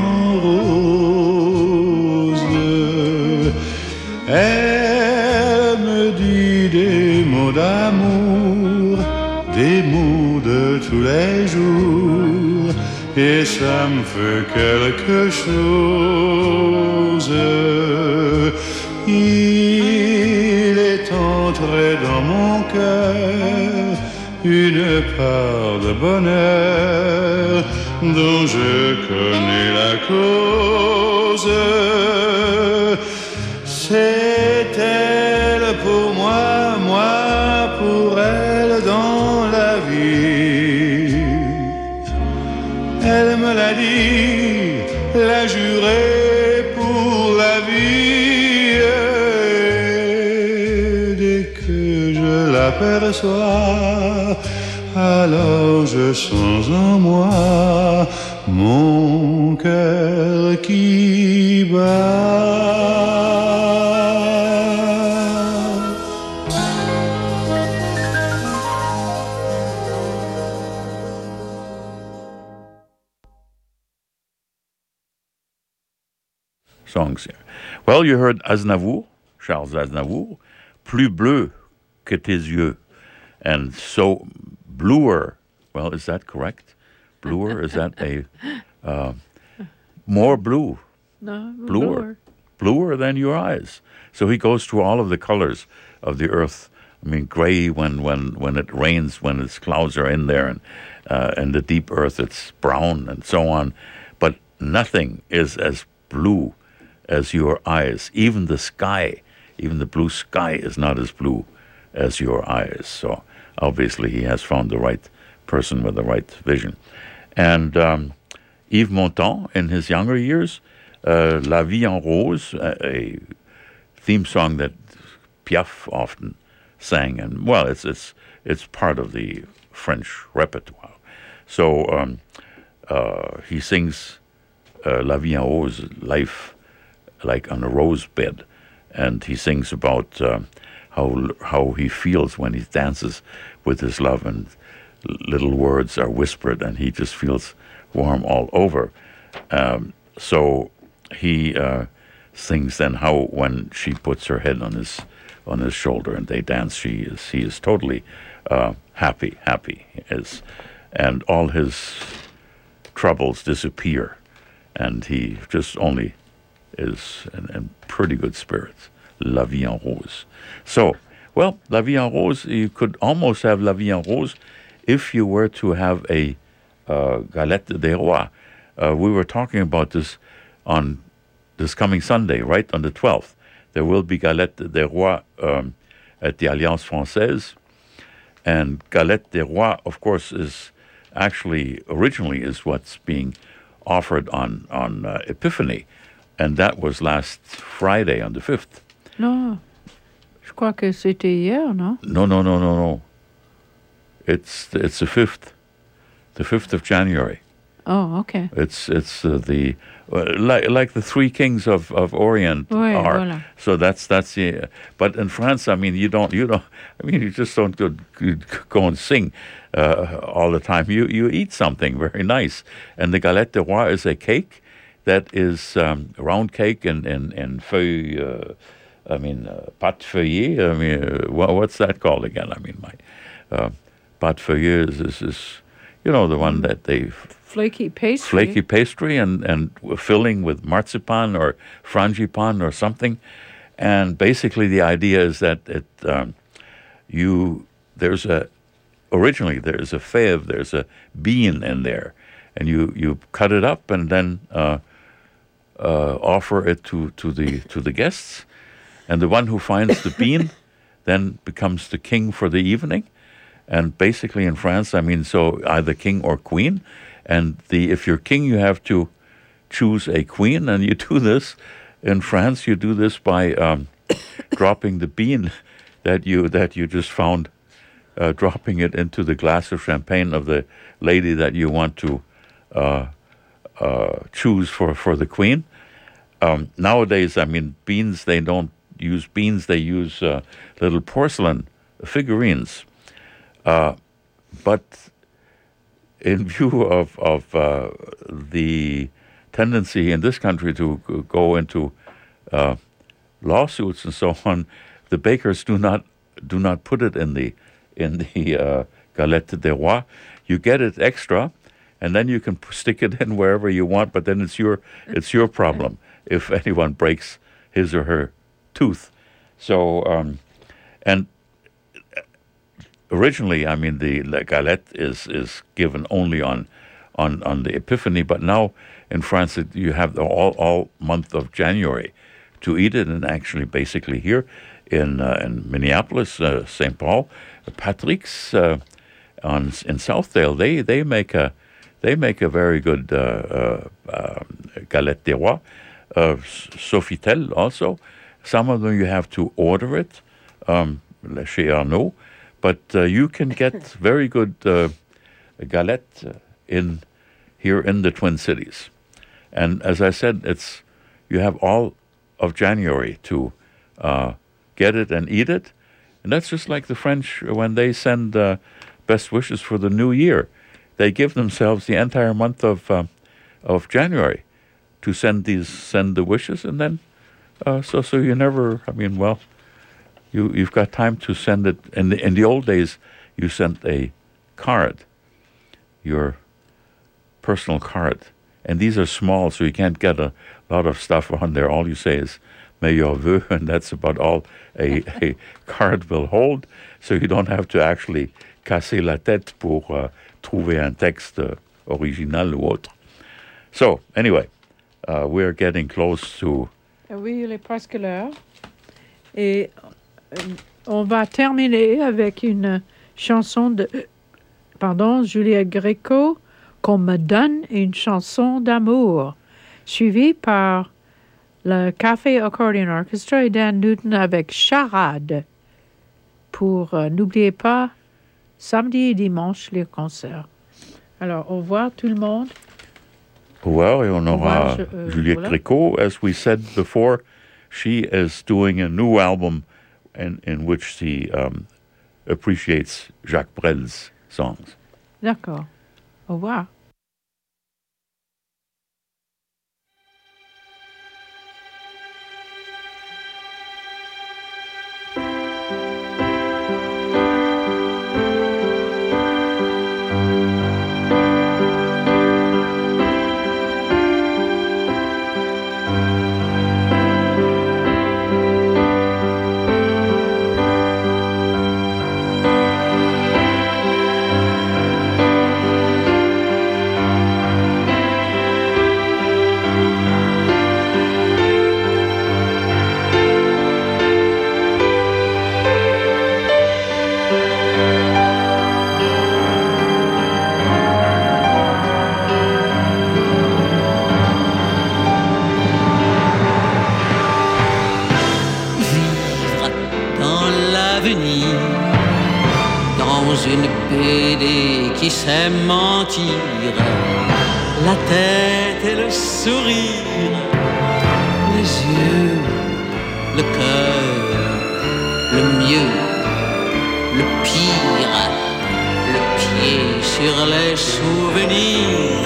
rose. Elle me dit des mots d'amour, des mots de tous les jours, et ça me fait quelque chose. Il est entré dans mon une part de bonheur dont je connais la cause. C'est elle pour moi, moi pour elle dans la vie. Elle me l'a dit, l'a juré pour la vie. Dès que je l'aperçois, alors je sens en moi mon cœur qui bat. Songs here. Well, you heard Aznavour, Charles Aznavour, Plus bleu que tes yeux. And so bluer, well, is that correct? Bluer, is that a uh, more blue? No, bluer. bluer. Bluer than your eyes. So he goes through all of the colors of the earth. I mean, gray when, when, when it rains, when its clouds are in there, and uh, in the deep earth it's brown and so on. But nothing is as blue as your eyes. Even the sky, even the blue sky is not as blue as your eyes. So obviously he has found the right person with the right vision. And um, Yves Montand, in his younger years, uh, La Vie en Rose, a, a theme song that Piaf often sang, and well, it's it's it's part of the French repertoire. So um, uh, he sings uh, La Vie en Rose, life like on a rose bed, and he sings about uh, how how he feels when he dances with his love, and little words are whispered, and he just feels warm all over. Um, so he uh, sings then how when she puts her head on his on his shoulder and they dance, she is he is totally uh, happy, happy is, and all his troubles disappear, and he just only is in, in pretty good spirits. La Vie en Rose. So, well, La Vie en Rose, you could almost have La Vie en Rose if you were to have a uh, Galette des Rois. Uh, we were talking about this on this coming Sunday, right, on the twelfth. There will be Galette des Rois um, at the Alliance Française. And Galette des Rois, of course, is actually, originally, is what's being offered on, on uh, Epiphany. And that was last Friday on the fifth. Non, je crois que c'était hier, non? No, no, no, no, no. It's it's the fifth, the fifth of January. Oh, okay. It's it's uh, the uh, like like the three kings of, of Orient Oui, are. voilà. So that's that's the. Uh, but in France, I mean, you don't you don't. I mean, you just don't go, go and sing uh, all the time. You you eat something very nice, and the galette de roi is a cake that is um, a round cake and and and feuille. Uh, I mean, uh, pâte feuillée. I mean, uh, what, what's that called again? I mean, my uh, pâte feuillée is, is is you know the one that they. Flaky pastry. Flaky pastry and, and filling with marzipan or frangipan or something. And basically the idea is that it um, you there's a originally there's a fève, there's a bean in there, and you, you cut it up and then uh, uh, offer it to, to the to the guests, and the one who finds the bean then becomes the king for the evening. And basically in France, I mean, so either king or queen. And the if you're king, you have to choose a queen, and you do this in France. You do this by um, dropping the bean that you that you just found, uh, dropping it into the glass of champagne of the lady that you want to uh, uh, choose for, for the queen. Um, nowadays, I mean, beans, they don't use beans; they use uh, little porcelain figurines, uh, but. In view of of uh, the tendency in this country to go into uh, lawsuits and so on, the bakers do not do not put it in the in the uh, galette des rois. You get it extra, and then you can stick it in wherever you want. But then it's your it's your problem if anyone breaks his or her tooth. So um, and originally, I mean, the La Galette is, is given only on, on, on the Epiphany, but now in France it, you have the all, all month of January to eat it, and actually basically here in uh, in Minneapolis, uh, Saint Paul, Patrick's uh, on in Southdale, they they make a they make a very good uh, uh, uh, galette des rois. Uh, Sofitel also. Some of them you have to order it um, chez Arnaud, but uh, you can get very good uh, galette in here in the Twin Cities. And as I said, it's you have all of January to uh, get it and eat it. And that's just like the French when they send uh, best wishes for the new year. They give themselves the entire month of uh, of January to send these send the wishes, and then uh, so so you never. I mean, well, you you've got time to send it. In the in the old days, you sent a card, your personal card, and these are small, so you can't get a lot of stuff on there. All you say is meilleurs vœux, and that's about all a, a card will hold. So you don't have to actually casser la tête pour uh, trouver un texte original ou autre. So anyway, uh, we're getting close to. Oui, il est presque l'heure. Et euh, on va terminer avec une chanson de, pardon, Juliette Gréco, qu'on me donne une chanson d'amour, suivie par le Café Accordion Orchestra et Dan Newton avec Charade. Pour, euh, n'oubliez pas, samedi et dimanche, les concerts. Alors, au revoir tout le monde. Well, et on aura revoir, je, euh, Juliette voilà. Gréco, as we said before. She is doing a new album in, in which she um, appreciates Jacques Brel's songs. D'accord. Au revoir. Mentir, la tête et le sourire, les yeux, le cœur, le mieux, le pire, le pied sur les souvenirs,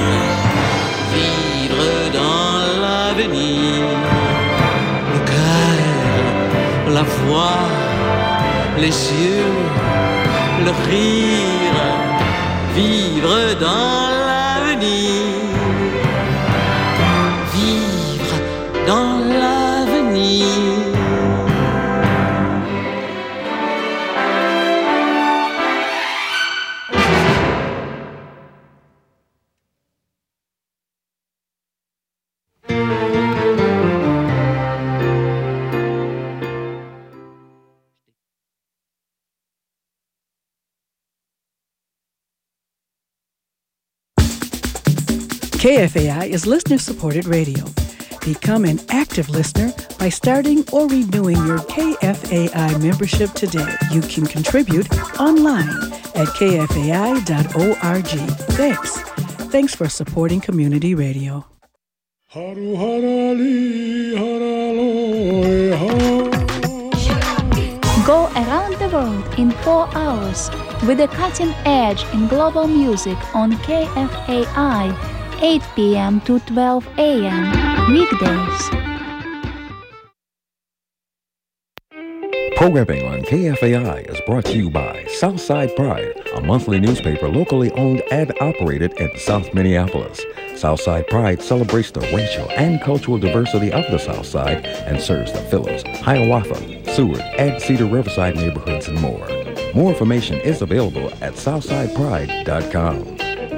vivre dans l'avenir, le cœur, la voix, les yeux, le rire. Vivre dans l'avenir, vivre dans l'avenir. K F A I is listener-supported radio. Become an active listener by starting or renewing your K F A I membership today. You can contribute online at k f a i dot org. Thanks. Thanks for supporting community radio. Go around the world in four hours with the cutting edge in global music on K F A I, eight p.m. to twelve a.m. weekdays. Programming on K F A I is brought to you by Southside Pride, a monthly newspaper locally owned and operated in South Minneapolis. Southside Pride celebrates the racial and cultural diversity of the South Side and serves the Phillips, Hiawatha, Seward, and Cedar Riverside neighborhoods and more. More information is available at southside pride dot com.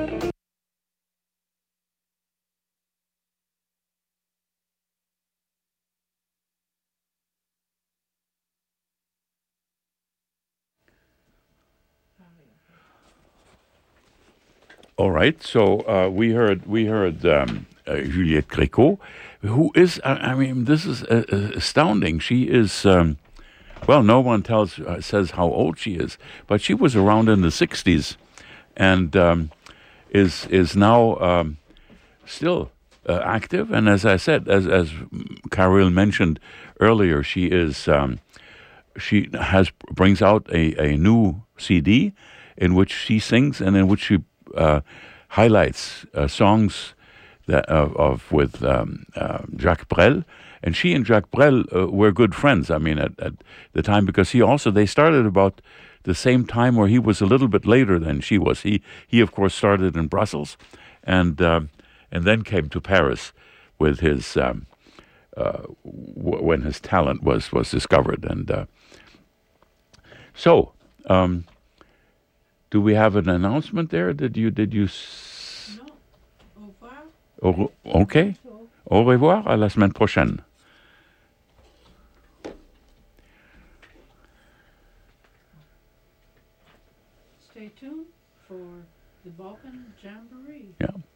All right, so uh, we heard we heard um, uh, Juliette Gréco, who is I, I mean this is uh, astounding. She is um, well, no one tells uh, says how old she is, but she was around in the sixties, and um, is is now um, still uh, active. And as I said, as as Carol mentioned earlier, she is um, she has brings out a, a new C D in which she sings and in which she Uh, highlights uh, songs that uh, of with um, uh, Jacques Brel, and she and Jacques Brel uh, were good friends. I mean, at, at the time, because he also they started about the same time, where he was a little bit later than she was. He he of course started in Brussels, and um, and then came to Paris with his um, uh, w- when his talent was was discovered, and uh, so. Um, Do we have an announcement there? Did you did you? S- no. Au revoir. Au, okay. Au revoir. À la semaine prochaine. Stay tuned for the Balkan Jamboree. Yeah.